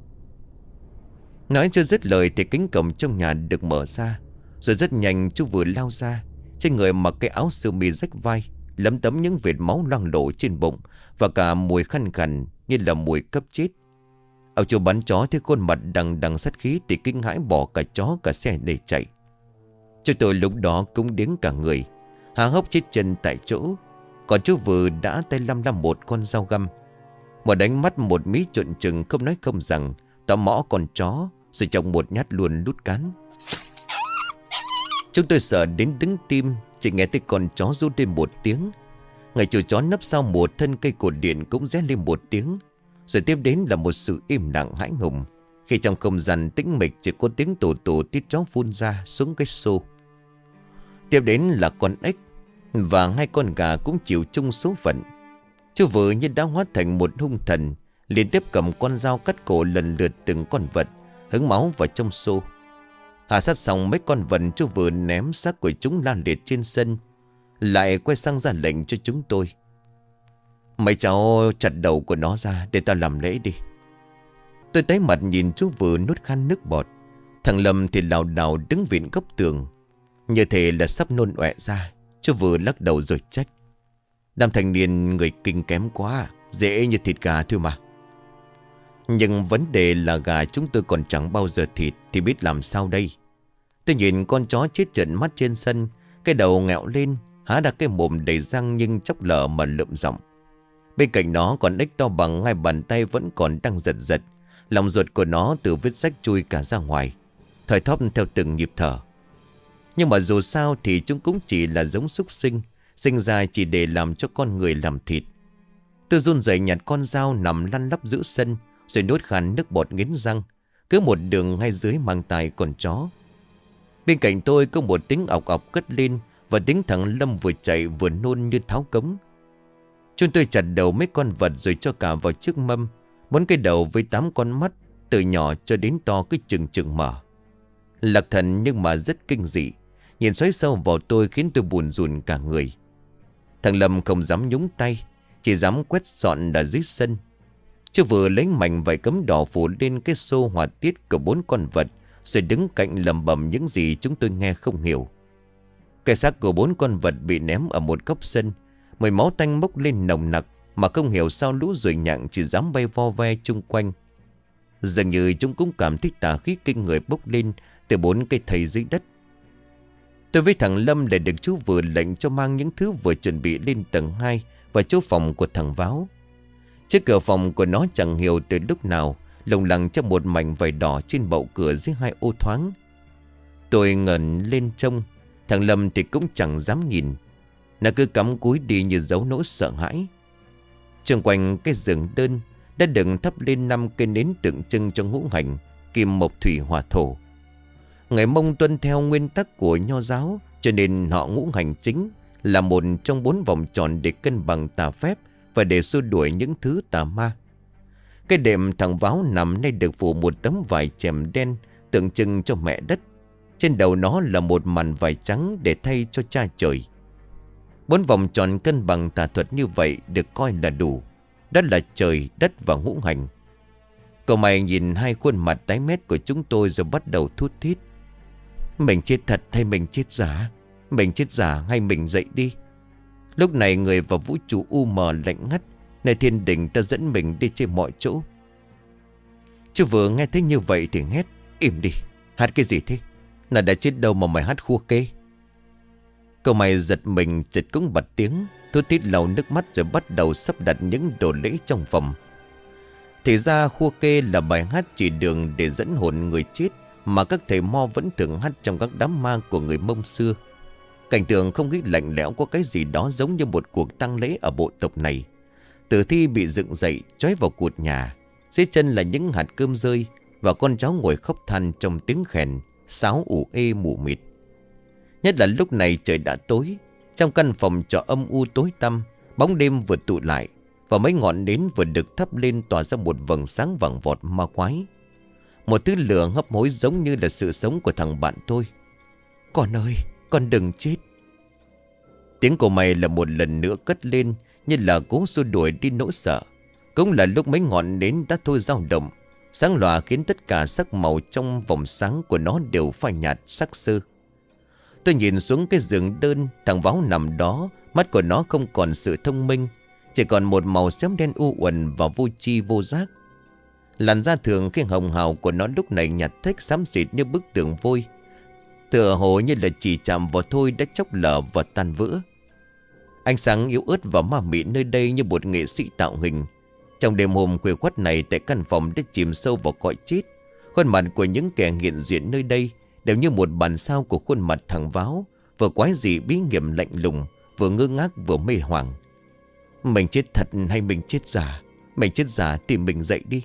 Nói chưa dứt lời thì cánh cổng trong nhà được mở ra. Rồi rất nhanh chú vừa lao ra. Trên người mặc cái áo sơ mi rách vai, lấm tấm những vệt máu loang lổ trên bụng, và cả mùi khăn khằn như là mùi cấp chết. Ông chủ bán chó thấy khuôn mặt đằng đằng sát khí thì kinh hãi bỏ cả chó cả xe để chạy. Cho tôi lúc đó cũng đến cả người, há hốc chết chân tại chỗ. Còn chú Vự đã tay lăm lăm một con dao găm. Một ánh mắt một mí trộn trừng không nói không rằng, tỏ mõ con chó, rồi trong một nhát luôn đút cán. Chúng tôi sợ đến đứng tim, chỉ nghe thấy con chó rú lên một tiếng. Người chủ chó nấp sau một thân cây cột điện cũng rét lên một tiếng. Rồi tiếp đến là một sự im lặng hãi hùng, khi trong không gian tĩnh mịch chỉ có tiếng tổ tổ tít chó phun ra xuống cái xô. Tiếp đến là con ếch, và hai con gà cũng chịu chung số phận. Chú Vự như đã hóa thành một hung thần, liên tiếp cầm con dao cắt cổ lần lượt từng con vật, hứng máu vào trong xô. Hạ sát xong mấy con vật, chú Vự ném xác của chúng lan liệt trên sân, lại quay sang ra lệnh cho chúng tôi: Mấy cháu chặt đầu của nó ra để tao làm lễ đi. Tôi tái mặt nhìn chú Vự nuốt khan nước bọt. Thằng Lâm thì lảo đảo đứng vịn góc tường, như thể là sắp nôn ọe ra. Chú Vự lắc đầu rồi trách: Đám thanh niên người kinh kém quá, dễ như thịt gà thôi mà. Nhưng vấn đề là gà chúng tôi còn chẳng bao giờ thịt, thì biết làm sao đây. Tôi nhìn con chó chết trợn mắt trên sân, cái đầu ngẹo lên, há ra cái mồm đầy răng nhưng chốc lở mà lượm giọng. Bên cạnh nó còn ếch to bằng hai bàn tay vẫn còn đang giật giật. Lòng ruột của nó từ vết rách chui cả ra ngoài, thoi thóp theo từng nhịp thở. Nhưng mà dù sao thì chúng cũng chỉ là giống súc sinh, sinh ra chỉ để làm cho con người làm thịt. Tôi run rẩy nhặt con dao nằm lăn lóc giữa sân, rồi nuốt khàn nước bọt nghiến răng, cứ một đường ngay dưới mang tai con chó. Bên cạnh tôi có một tiếng ọc ọc cất lên, và tiếng thằng Lâm vừa chạy vừa nôn như tháo cống. Chúng tôi chặt đầu mấy con vật rồi cho cả vào chiếc mâm. Bốn cái đầu với tám con mắt, từ nhỏ cho đến to cứ chừng chừng mở. Lạc thần nhưng mà rất kinh dị, nhìn xoáy sâu vào tôi khiến tôi buồn rùn cả người. Thằng Lâm không dám nhúng tay, chỉ dám quét dọn ở dưới sân. Chứ vừa lấy mảnh vải cấm đỏ phủ lên cái xô họa tiết của bốn con vật, rồi đứng cạnh lầm bầm những gì chúng tôi nghe không hiểu. Cái xác của bốn con vật bị ném ở một góc sân, mùi máu tanh bốc lên nồng nặc, mà không hiểu sao lũ ruồi nhặng chỉ dám bay vo ve chung quanh. Dường như chúng cũng cảm thấy tà khí kinh người bốc lên từ bốn cây thây dưới đất. Tôi với thằng Lâm lại được chú vừa lệnh cho mang những thứ vừa chuẩn bị lên tầng hai và chỗ phòng của thằng Váo. Trước cửa phòng của nó chẳng hiểu từ lúc nào lồng lẳng trong một mảnh vải đỏ trên bậu cửa dưới hai ô thoáng. Tôi ngẩng lên trông, thằng Lâm thì cũng chẳng dám nhìn. Nó cứ cắm cúi đi như giấu nỗi sợ hãi. Xung quanh cái giường đơn đã đựng thắp lên năm cây nến tượng trưng cho ngũ hành kim mộc thủy hỏa thổ. Người Mông tuân theo nguyên tắc của Nho giáo, cho nên họ ngũ hành chính là một trong bốn vòng tròn để cân bằng tà phép và để xua đuổi những thứ tà ma. Cái đệm thằng Váo nằm nay được phủ một tấm vải chèm đen tượng trưng cho mẹ đất. Trên đầu nó là một màn vải trắng để thay cho cha trời. Bốn vòng tròn cân bằng tà thuật như vậy được coi là đủ. Đó là trời, đất và ngũ hành. Cậu mày nhìn hai khuôn mặt tái mét của chúng tôi rồi bắt đầu thút thít. Mình chết thật hay mình chết giả? Mình chết giả hay mình dậy đi? Lúc này người vào vũ trụ u mờ lạnh ngắt, nơi thiên đình ta dẫn mình đi trên mọi chỗ. Chú vừa nghe thấy như vậy thì hét: Im đi, hát cái gì thế? Nó đã chết đâu mà mày hát khua kê? Cậu mày giật mình chợt cũng bật tiếng, thút thít lau nước mắt rồi bắt đầu sắp đặt những đồ lễ trong phòng. Thì ra khua kê là bài hát chỉ đường để dẫn hồn người chết mà các thầy mo vẫn thường hát trong các đám ma của người Mông xưa. Cảnh tượng không khí lạnh lẽo có cái gì đó giống như một cuộc tang lễ ở bộ tộc này. Tử thi bị dựng dậy, trói vào cột nhà, dưới chân là những hạt cơm rơi, và con cháu ngồi khóc than trong tiếng khèn sáo ủ ê mù mịt. Nhất là lúc này trời đã tối, trong căn phòng trọ âm u tối tăm, bóng đêm vừa tụ lại, và mấy ngọn nến vừa được thắp lên tỏa ra một vầng sáng vàng vọt ma quái. Một thứ lửa hấp hối giống như là sự sống của thằng bạn tôi. Con ơi, con đừng chết. Tiếng của mày là một lần nữa cất lên, như là cố xua đuổi đi nỗi sợ. Cũng là lúc mấy ngọn nến đã thôi dao động, sáng lòa khiến tất cả sắc màu trong vòng sáng của nó đều phai nhạt sắc sơ. Tôi nhìn xuống cái giường đơn, thằng Váo nằm đó, mắt của nó không còn sự thông minh, chỉ còn một màu xám đen u uẩn và vô tri vô giác. Làn da thường khi hồng hào của nó lúc này nhạt thếch xám xịt như bức tường vôi, tựa hồ như là chỉ chạm vào thôi đã chốc lở và tan vỡ. Ánh sáng yếu ớt và ma mị nơi đây như một nghệ sĩ tạo hình. Trong đêm hôm khuya khoắt này, tại căn phòng đã chìm sâu vào cõi chết, khuôn mặt của những kẻ nghiện duyện nơi đây đều như một bản sao của khuôn mặt thằng Váo, vừa quái dị bí hiểm lạnh lùng, vừa ngơ ngác vừa mê hoảng. Mình chết thật hay mình chết giả? Mình chết giả thì mình dậy đi.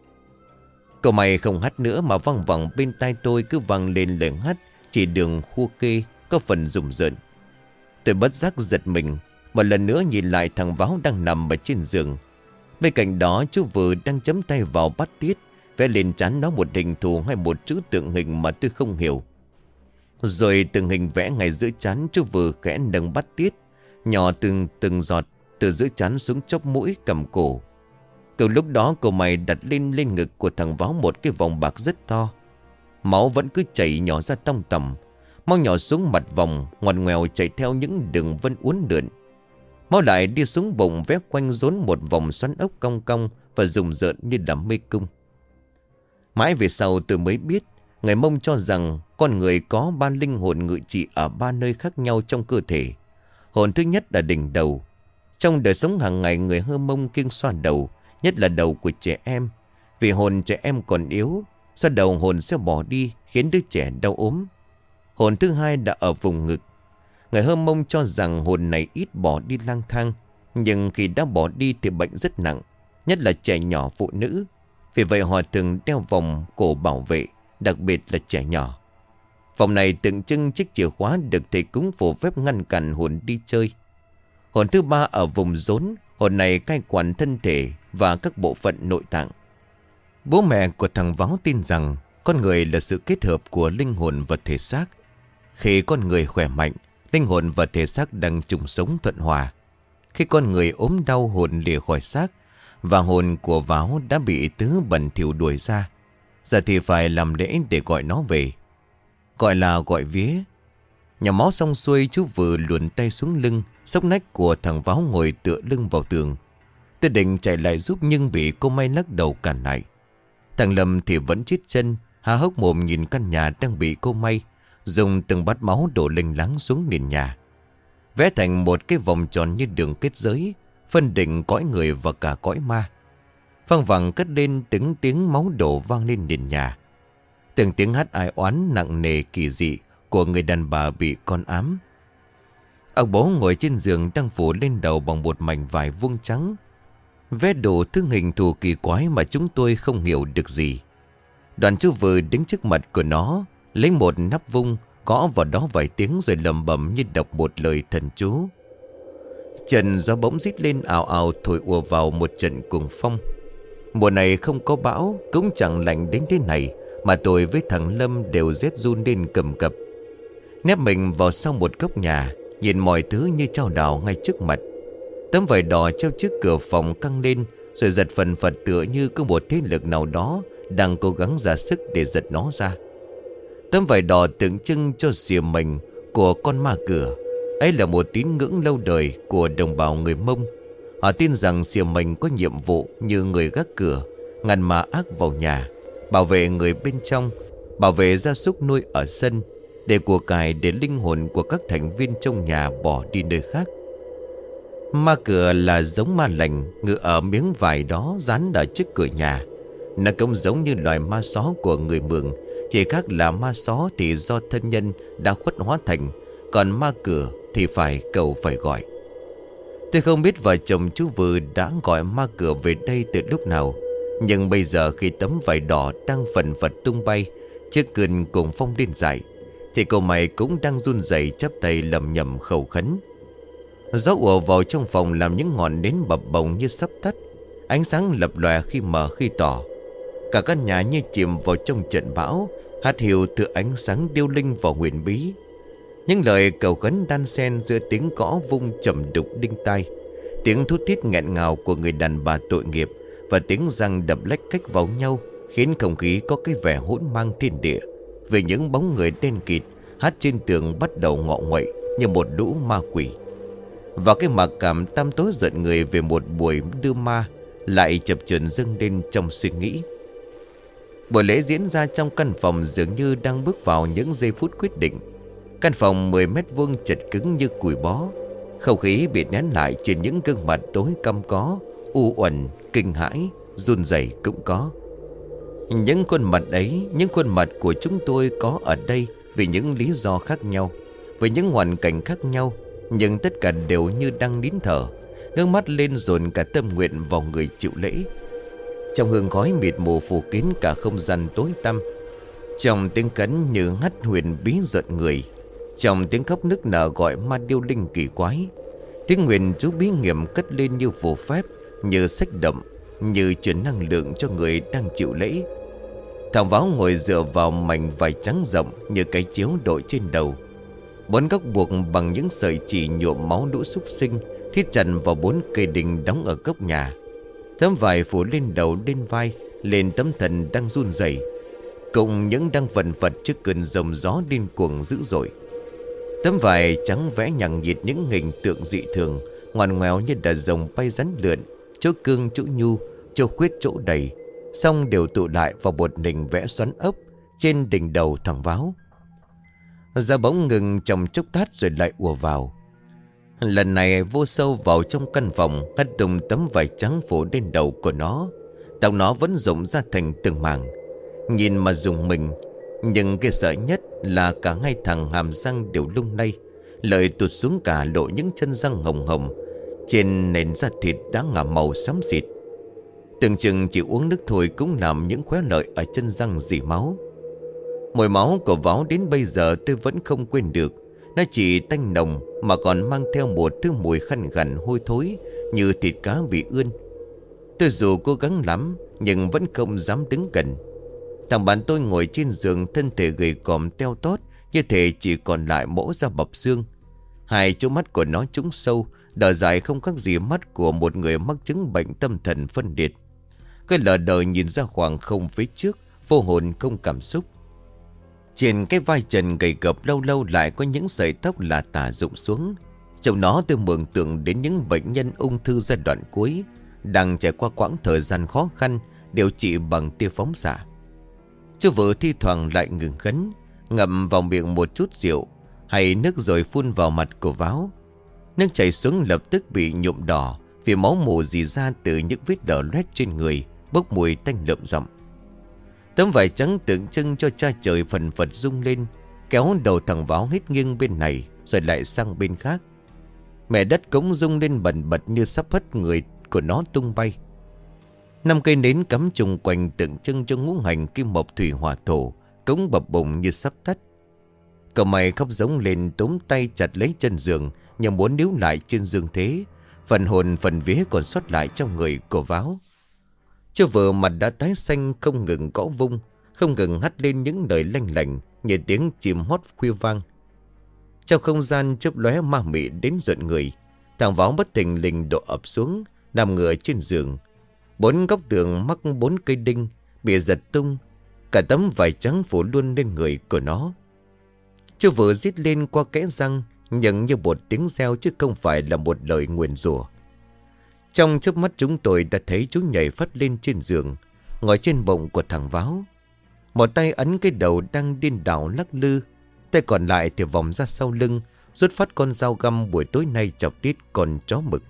Cậu mày không hát nữa mà văng vẳng bên tai tôi cứ vang lên lời hát chỉ đường khua kê có phần rùng rợn. Tôi bất giác giật mình, một lần nữa nhìn lại thằng Váo đang nằm ở trên giường. Bên cạnh đó chú vừa đang chấm tay vào bát tiết, vẽ lên trán nó một hình thù hay một chữ tượng hình mà tôi không hiểu. Rồi từng hình vẽ ngay giữa trán, chú vừa khẽ nâng bát tiết, nhỏ từng từng giọt từ giữa trán xuống chóp mũi cầm cổ. Cùng lúc đó cậu mày đặt lên lên ngực của thằng Váo một cái vòng bạc rất to. Máu vẫn cứ chảy nhỏ ra tong tầm, máu nhỏ xuống mặt vòng, ngoằn ngoèo chảy theo những đường vân uốn lượn. Máu lại đi xuống bụng vẽ quanh rốn một vòng xoắn ốc cong cong và rùng rợn như đám mê cung. Mãi về sau tôi mới biết, người Mông cho rằng con người có ba linh hồn ngự trị ở ba nơi khác nhau trong cơ thể. Hồn thứ nhất là đỉnh đầu, Trong đời sống hàng ngày, người Hơ Mông kiêng xoa đầu, nhất là đầu của trẻ em. Vì hồn trẻ em còn yếu, xoa đầu hồn sẽ bỏ đi, khiến đứa trẻ đau ốm. Hồn thứ hai đã ở vùng ngực. Người Hơ Mông cho rằng hồn này ít bỏ đi lang thang, nhưng khi đã bỏ đi thì bệnh rất nặng, nhất là trẻ nhỏ, phụ nữ. Vì vậy họ thường đeo vòng cổ bảo vệ, đặc biệt là trẻ nhỏ. Vòng này tượng trưng chiếc chìa khóa được thầy cúng phù phép ngăn cản hồn đi chơi. Hồn thứ ba ở vùng rốn. Hồn này cai quản thân thể và các bộ phận nội tạng. Bố mẹ của thằng Váo tin rằng con người là sự kết hợp của linh hồn và thể xác. Khi con người khỏe mạnh, linh hồn và thể xác đang chung sống thuận hòa. Khi con người ốm đau, hồn lìa khỏi xác, và hồn của Váo đã bị tứ bẩn thỉu đuổi ra. Giờ thì phải làm lễ để gọi nó về, gọi là gọi vía. Nhà máu xong xuôi, chú vừa luồn tay xuống lưng, xốc nách của thằng Váo ngồi tựa lưng vào tường. Tôi định chạy lại giúp nhưng bị cô May lắc đầu cản lại. Thằng Lâm thì vẫn chết chân, há hốc mồm nhìn căn nhà đang bị cô May dùng từng bát máu đổ lênh láng xuống nền nhà, vẽ thành một cái vòng tròn như đường kết giới, phân định cõi người và cả cõi ma. Văng vẳng cất lên từng tiếng máu đổ vang lên nền nhà, từng tiếng hát ai oán nặng nề kỳ dị của người đàn bà bị con ám. Ông bố ngồi trên giường đang phủ lên đầu bằng một mảnh vải vuông trắng, vẽ đủ thứ hình thù kỳ quái mà chúng tôi không hiểu được gì. Đoàn chú vừa đứng trước mặt của nó, lấy một nắp vung gõ vào đó vài tiếng rồi lẩm bẩm như đọc một lời thần chú. Trận gió bỗng rít lên ào ào, thổi ùa vào một trận cuồng phong. Mùa này không có bão, cũng chẳng lạnh đến thế này, mà tôi với thằng Lâm đều rét run lên cầm cập. Nép mình vào sau một góc nhà, nhìn mọi thứ như chao đảo ngay trước mặt. Tấm vải đỏ treo trước cửa phòng căng lên, rồi giật phần phật tựa như có một thế lực nào đó đang cố gắng ra sức để giật nó ra. Tấm vải đỏ tượng trưng cho xìa mình của con ma cửa. Ấy là một tín ngưỡng lâu đời của đồng bào người Mông. Họ tin rằng xìa mình có nhiệm vụ như người gác cửa, ngăn ma ác vào nhà, bảo vệ người bên trong, bảo vệ gia súc nuôi ở sân, để của cải để linh hồn của các thành viên trong nhà bỏ đi nơi khác. Ma cửa là giống ma lành ngự ở miếng vải đó dán ở trước cửa nhà. Nó cũng giống như loài ma só của người Mường, chỉ khác là ma só thì do thân nhân đã khuất hóa thành, còn ma cửa thì phải cầu phải gọi. Tôi không biết vợ chồng chú Vừ đã gọi ma cửa về đây từ lúc nào, nhưng bây giờ khi tấm vải đỏ đang phần phật tung bay trước cơn cuồng phong điên dại, thì cậu mày cũng đang run rẩy chắp tay lầm nhầm khẩu khấn. Gió ùa vào trong phòng làm những ngọn nến bập bồng như sắp tắt, ánh sáng lập lòe khi mờ khi tỏ. Cả căn nhà như chìm vào trong trận bão, hạt hiệu từ ánh sáng điêu linh và huyền bí. Những lời cầu khấn đan xen giữa tiếng cõ vung trầm đục đinh tai, tiếng thút thít nghẹn ngào của người đàn bà tội nghiệp và tiếng răng đập lách cách vào nhau, khiến không khí có cái vẻ hỗn mang thiên địa. Vì những bóng người đen kịt hát trên tường bắt đầu ngọ nguậy như một lũ ma quỷ. Và cái mặc cảm tăm tối giận người về một buổi đưa ma lại chập chờn dâng lên trong suy nghĩ. Buổi lễ diễn ra trong căn phòng dường như đang bước vào những giây phút quyết định. Căn phòng mười mét vuông chật cứng như cùi bó. Không khí bị nén lại trên những gương mặt tối căm có, u uẩn, kinh hãi, run rẩy cũng có. Những khuôn mặt ấy, những khuôn mặt của chúng tôi có ở đây vì những lý do khác nhau, với những hoàn cảnh khác nhau, nhưng tất cả đều như đang nín thở, ngước mắt lên dồn cả tâm nguyện vào người chịu lễ. Trong hương khói mịt mù phủ kín cả không gian tối tăm, trong tiếng cấn như hắt huyền bí giận người, trong tiếng khóc nức nở gọi ma điêu linh kỳ quái, tiếng nguyện chú bí nghiệm cất lên như phù phép, như sách đậm, như truyền năng lượng cho người đang chịu lễ. Thằng Váo ngồi dựa vào mảnh vải trắng rộng như cái chiếu đội trên đầu. Bốn góc buộc bằng những sợi chỉ nhuộm máu lũ súc sinh, thiết chặt vào bốn cây đình đóng ở góc nhà. Tấm vải phủ lên đầu lên vai, lên tấm thần đang run rẩy, cùng những đang vần vật trước cơn dòng gió điên cuồng dữ dội. Tấm vải trắng vẽ nhằng nhịt những hình tượng dị thường, ngoằn ngoèo như đà rồng bay rắn lượn, chỗ cương chỗ nhu, chỗ khuyết chỗ đầy, xong đều tụ lại vào một hình vẽ xoắn ốc trên đỉnh đầu thằng Váo. Ra bỗng ngừng trong chốc lát rồi lại ùa vào. Lần này vô sâu vào trong căn phòng, hất tung tấm vải trắng phủ lên đầu của nó. Tóc nó vẫn rụng ra thành từng mảng. Nhìn mà rùng mình. Nhưng cái sợ nhất là cả hai thằng hàm răng đều lung lay, lợi tụt xuống cả, lộ những chân răng hồng hồng. Trên nền da thịt đã ngả màu xám xịt. Tưởng chừng chỉ uống nước thôi cũng làm những khóe lợi ở chân răng rỉ máu. Mùi máu của Váo đến bây giờ tôi vẫn không quên được. Nó chỉ tanh nồng mà còn mang theo một thứ mùi khăn gằn hôi thối, như thịt cá bị ươn. Tôi dù cố gắng lắm nhưng vẫn không dám đứng gần. Thằng bạn tôi ngồi trên giường, thân thể gầy còm teo tót, như thể chỉ còn lại mỗ da bọc xương. Hai chỗ mắt của nó trũng sâu, đỏ dài không khác gì mắt của một người mắc chứng bệnh tâm thần phân liệt. Cái lờ đờ nhìn ra khoảng không phía trước, vô hồn không cảm xúc. Trên cái vai trần gầy gập lâu lâu lại có những sợi tóc lả tả rụng xuống. Trong nó tôi mường tượng đến những bệnh nhân ung thư giai đoạn cuối, đang trải qua quãng thời gian khó khăn, điều trị bằng tia phóng xạ. Chú vợ thi thoảng lại ngừng khấn, ngậm vào miệng một chút rượu hay nước rồi phun vào mặt của Váo. Nước chảy xuống lập tức bị nhuộm đỏ, vì máu mù rỉ ra từ những vết đỏ loét trên người, bốc mùi tanh lợm giọng. Tấm vải trắng tượng trưng cho cha trời phần phật rung lên, kéo đầu thằng Váo hết nghiêng bên này rồi lại sang bên khác. Mẹ đất cũng rung lên bần bật như sắp hất người của nó tung bay. Năm cây nến cắm chung quanh tượng trưng cho ngũ hành kim mộc thủy hỏa thổ cũng bập bùng như sắp tắt. Cậu mày khóc giống lên, túm tay chặt lấy chân giường như muốn níu lại trên dương thế, phần hồn phần vía còn sót lại trong người của Váo. Chưa vừa mặt đã tái xanh, không ngừng gõ vung, không ngừng hắt lên những lời lanh lành như tiếng chim hót khuya vang. Trong không gian chớp lóe ma mị đến giận người, thằng Váo bất thình lình đổ ập xuống, nằm ngửa trên giường. Bốn góc tường mắc bốn cây đinh bị giật tung, cả tấm vải trắng phủ luôn lên người của nó. Chưa vừa rít lên qua kẽ răng, nhưng như một tiếng reo chứ không phải là một lời nguyền rủa. Trong chớp mắt chúng tôi đã thấy chú nhảy phát lên trên giường, ngồi trên bụng của thằng Váo. Một tay ấn cái đầu đang điên đảo lắc lư, tay còn lại thì vòng ra sau lưng, rút phát con dao găm buổi tối nay chọc tít con chó mực.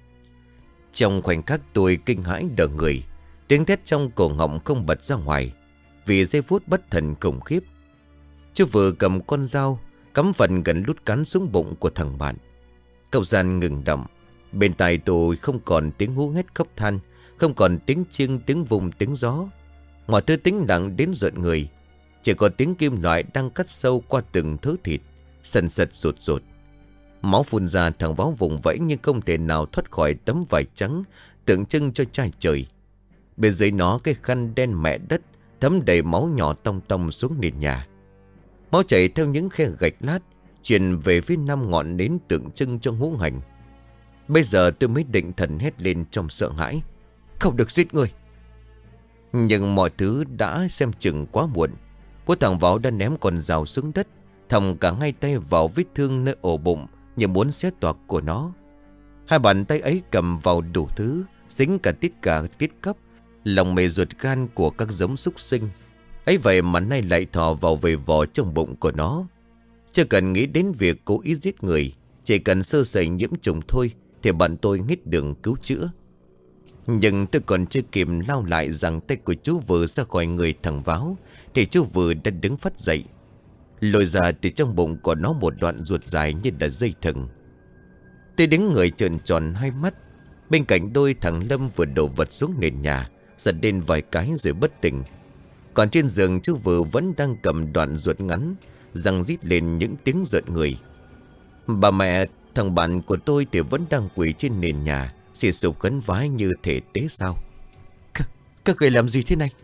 Trong khoảnh khắc tôi kinh hãi đờ người, tiếng thét trong cổ họng không bật ra ngoài, vì giây phút bất thần khủng khiếp. Chú vừa cầm con dao, cắm phần gần lút cắn xuống bụng của thằng bạn. Cậu gian ngừng động. Bên tai tôi không còn tiếng hú hét khóc than, không còn tiếng chiêng, tiếng vùng, tiếng gió. Mọi thứ tĩnh lặng đến rợn người. Chỉ có tiếng kim loại đang cắt sâu qua từng thớ thịt, sần sật rụt rụt. Máu phun ra, thằng Váo vùng vẫy nhưng không thể nào thoát khỏi tấm vải trắng tượng trưng cho trai trời. Bên dưới nó cái khăn đen mẹ đất thấm đầy máu nhỏ tông tông xuống nền nhà. Máu chảy theo những khe gạch lát, truyền về phía năm ngọn nến tượng trưng cho ngũ hành. Bây giờ tôi mới định thần hét lên trong sợ hãi: không được giết người! Nhưng mọi thứ đã xem chừng quá muộn. Bố thằng Váo đã ném con dao xuống đất, thòng cả hai tay vào vết thương nơi ổ bụng như muốn xé toạc của nó. Hai bàn tay ấy cầm vào đủ thứ, dính cả tiết cả tiết cấp, lòng mề ruột gan của các giống súc sinh. Ấy vậy mà nay lại thò vào về vò trong bụng của nó. Chưa cần nghĩ đến việc cố ý giết người, chỉ cần sơ sẩy nhiễm trùng thôi thì bạn tôi hết đường cứu chữa. Nhưng tôi còn chưa kịp lao lại rằng tay của chú vừa ra khỏi người thằng Váo thì chú vừa đã đứng phát dậy, lôi ra từ trong bụng của nó một đoạn ruột dài như là dây thừng. Tôi đứng người trợn tròn hai mắt. Bên cạnh đôi thằng Lâm vừa đổ vật xuống nền nhà, giật lên vài cái rồi bất tỉnh. Còn trên giường chú vừa vẫn đang cầm đoạn ruột ngắn, răng rít lên những tiếng giận người. Bà mẹ thằng bạn của tôi thì vẫn đang quỳ trên nền nhà, xì sụp khấn vái như thể tế sao. C Các người làm gì thế này?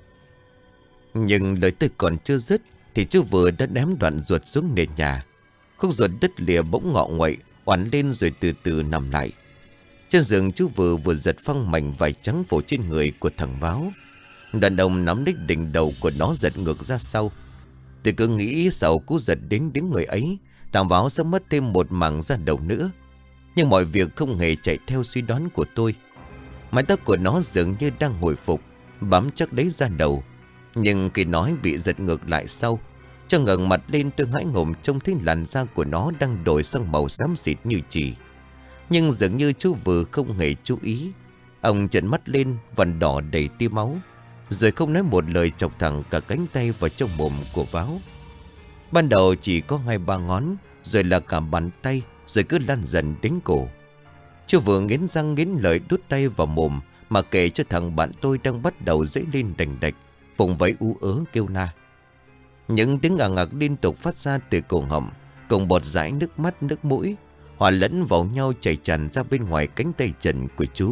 Nhưng lời tôi còn chưa dứt thì chú vừa đã ném đoạn ruột xuống nền nhà. Khúc ruột đứt lìa bỗng ngọ nguậy, oằn lên rồi từ từ nằm lại. Trên giường chú vừa vừa giật phăng mảnh vải trắng phủ trên người của thằng Váo. Đàn ông nắm lấy đỉnh đầu của nó giật ngược ra sau. Tôi cứ nghĩ sau cú giật đến đến người ấy, thằng Váo sẽ mất thêm một mảng da đầu nữa. Nhưng mọi việc không hề chạy theo suy đoán của tôi. Mái tóc của nó dường như đang hồi phục, bám chắc lấy da đầu. Nhưng khi nói bị giật ngược lại sau, Cho ngẩng mặt lên tôi hãi ngồm trông thấy làn da của nó đang đổi sang màu xám xịt như chì. Nhưng dường như chú vừa không hề chú ý. Ông trợn mắt lên, vằn đỏ đầy tia máu, rồi không nói một lời chọc thẳng cả cánh tay vào trong mồm của Váo. Ban đầu chỉ có hai ba ngón, rồi là cả bàn tay, rồi cứ lan dần đến cổ. Chú vừa nghiến răng nghiến lợi đút tay vào mồm, mà kể cho thằng bạn tôi đang bắt đầu dãy lên đành đạch, vùng vẫy ú ớ kêu la. Những tiếng ằng ặc liên tục phát ra từ cổ họng, cùng bọt dãi nước mắt nước mũi hòa lẫn vào nhau chảy tràn ra bên ngoài cánh tay trần của chú.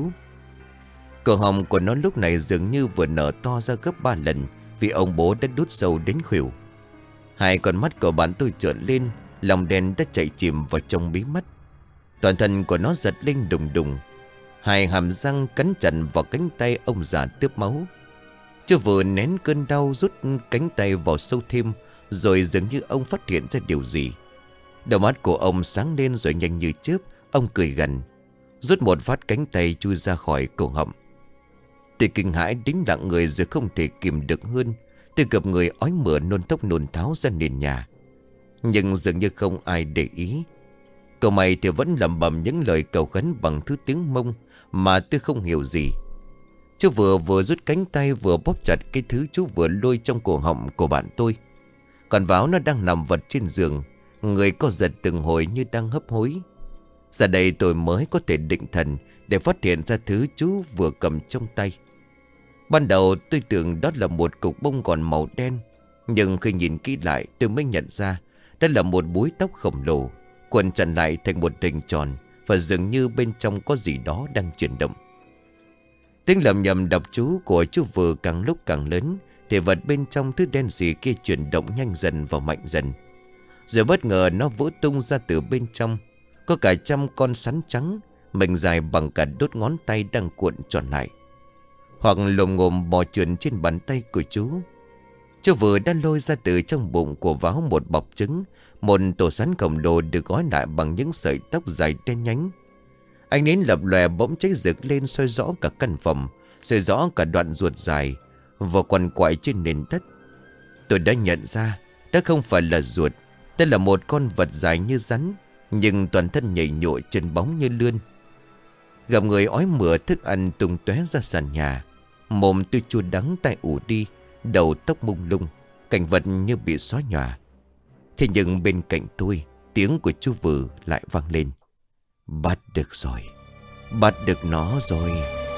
Cổ họng của nó lúc này dường như vừa nở to ra gấp ba lần, vì ông bố đã đút sâu đến khuỷu. Hai con mắt của bạn tôi trợn lên, lòng đen đã chạy chìm vào trong bí mắt. Toàn thân của nó giật lên đùng đùng, hai hàm răng cắn chặt vào cánh tay ông già tướp máu. Chưa vừa nén cơn đau rút cánh tay vào sâu thêm, rồi dường như ông phát hiện ra điều gì. Đầu mắt của ông sáng lên rồi nhanh như chớp, ông cười gằn, rút một phát cánh tay chui ra khỏi cổ họng. Tôi kinh hãi đến lặng người rồi không thể kìm được hơn. Tôi gặp người ói mửa nôn tóc nôn tháo ra nền nhà. Nhưng dường như không ai để ý. Cậu mày thì vẫn lẩm bẩm những lời cầu khấn bằng thứ tiếng Mông mà tôi không hiểu gì. Chú vừa vừa rút cánh tay vừa bóp chặt cái thứ chú vừa lôi trong cổ họng của bạn tôi. Còn Váo nó đang nằm vật trên giường, người co giật từng hồi như đang hấp hối. Giờ đây tôi mới có thể định thần để phát hiện ra thứ chú vừa cầm trong tay. Ban đầu tôi tưởng đó là một cục bông gòn màu đen, nhưng khi nhìn kỹ lại tôi mới nhận ra đó là một búi tóc khổng lồ, quần chặt lại thành một hình tròn, và dường như bên trong có gì đó đang chuyển động. Tiếng lầm nhầm đọc chú của chú vừa càng lúc càng lớn, thì vật bên trong thứ đen xì kia chuyển động nhanh dần và mạnh dần. Rồi bất ngờ nó vỡ tung ra từ bên trong. Có cả trăm con sắn trắng, mình dài bằng cả đốt ngón tay đang cuộn tròn lại, hoặc lồm ngồm bò trườn trên bàn tay của chú. Chú vừa đã lôi ra từ trong bụng của Váo một bọc trứng, một tổ sắn khổng lồ được gói lại bằng những sợi tóc dài đen nhánh. Ánh nến lập lòe bỗng cháy rực lên, soi rõ cả căn phòng, soi rõ cả đoạn ruột dài và quằn quại trên nền đất. Tôi đã nhận ra đó không phải là ruột, đó là một con vật dài như rắn, nhưng toàn thân nhảy nhụa, chân bóng như lươn. Gặp người ói mửa, thức ăn tung tóe ra sàn nhà, mồm tôi chua đắng, tai ù đi, đầu tóc mông lung, cảnh vật như bị xóa nhòa. Thế nhưng bên cạnh tôi, tiếng của chú Vừ lại vang lên. Bắt được rồi, bắt được nó rồi.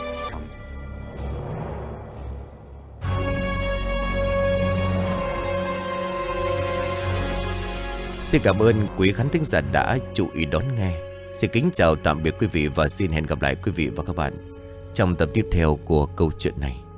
Xin cảm ơn quý khán thính giả đã chú ý đón nghe. Xin kính chào tạm biệt quý vị và xin hẹn gặp lại quý vị và các bạn trong tập tiếp theo của câu chuyện này.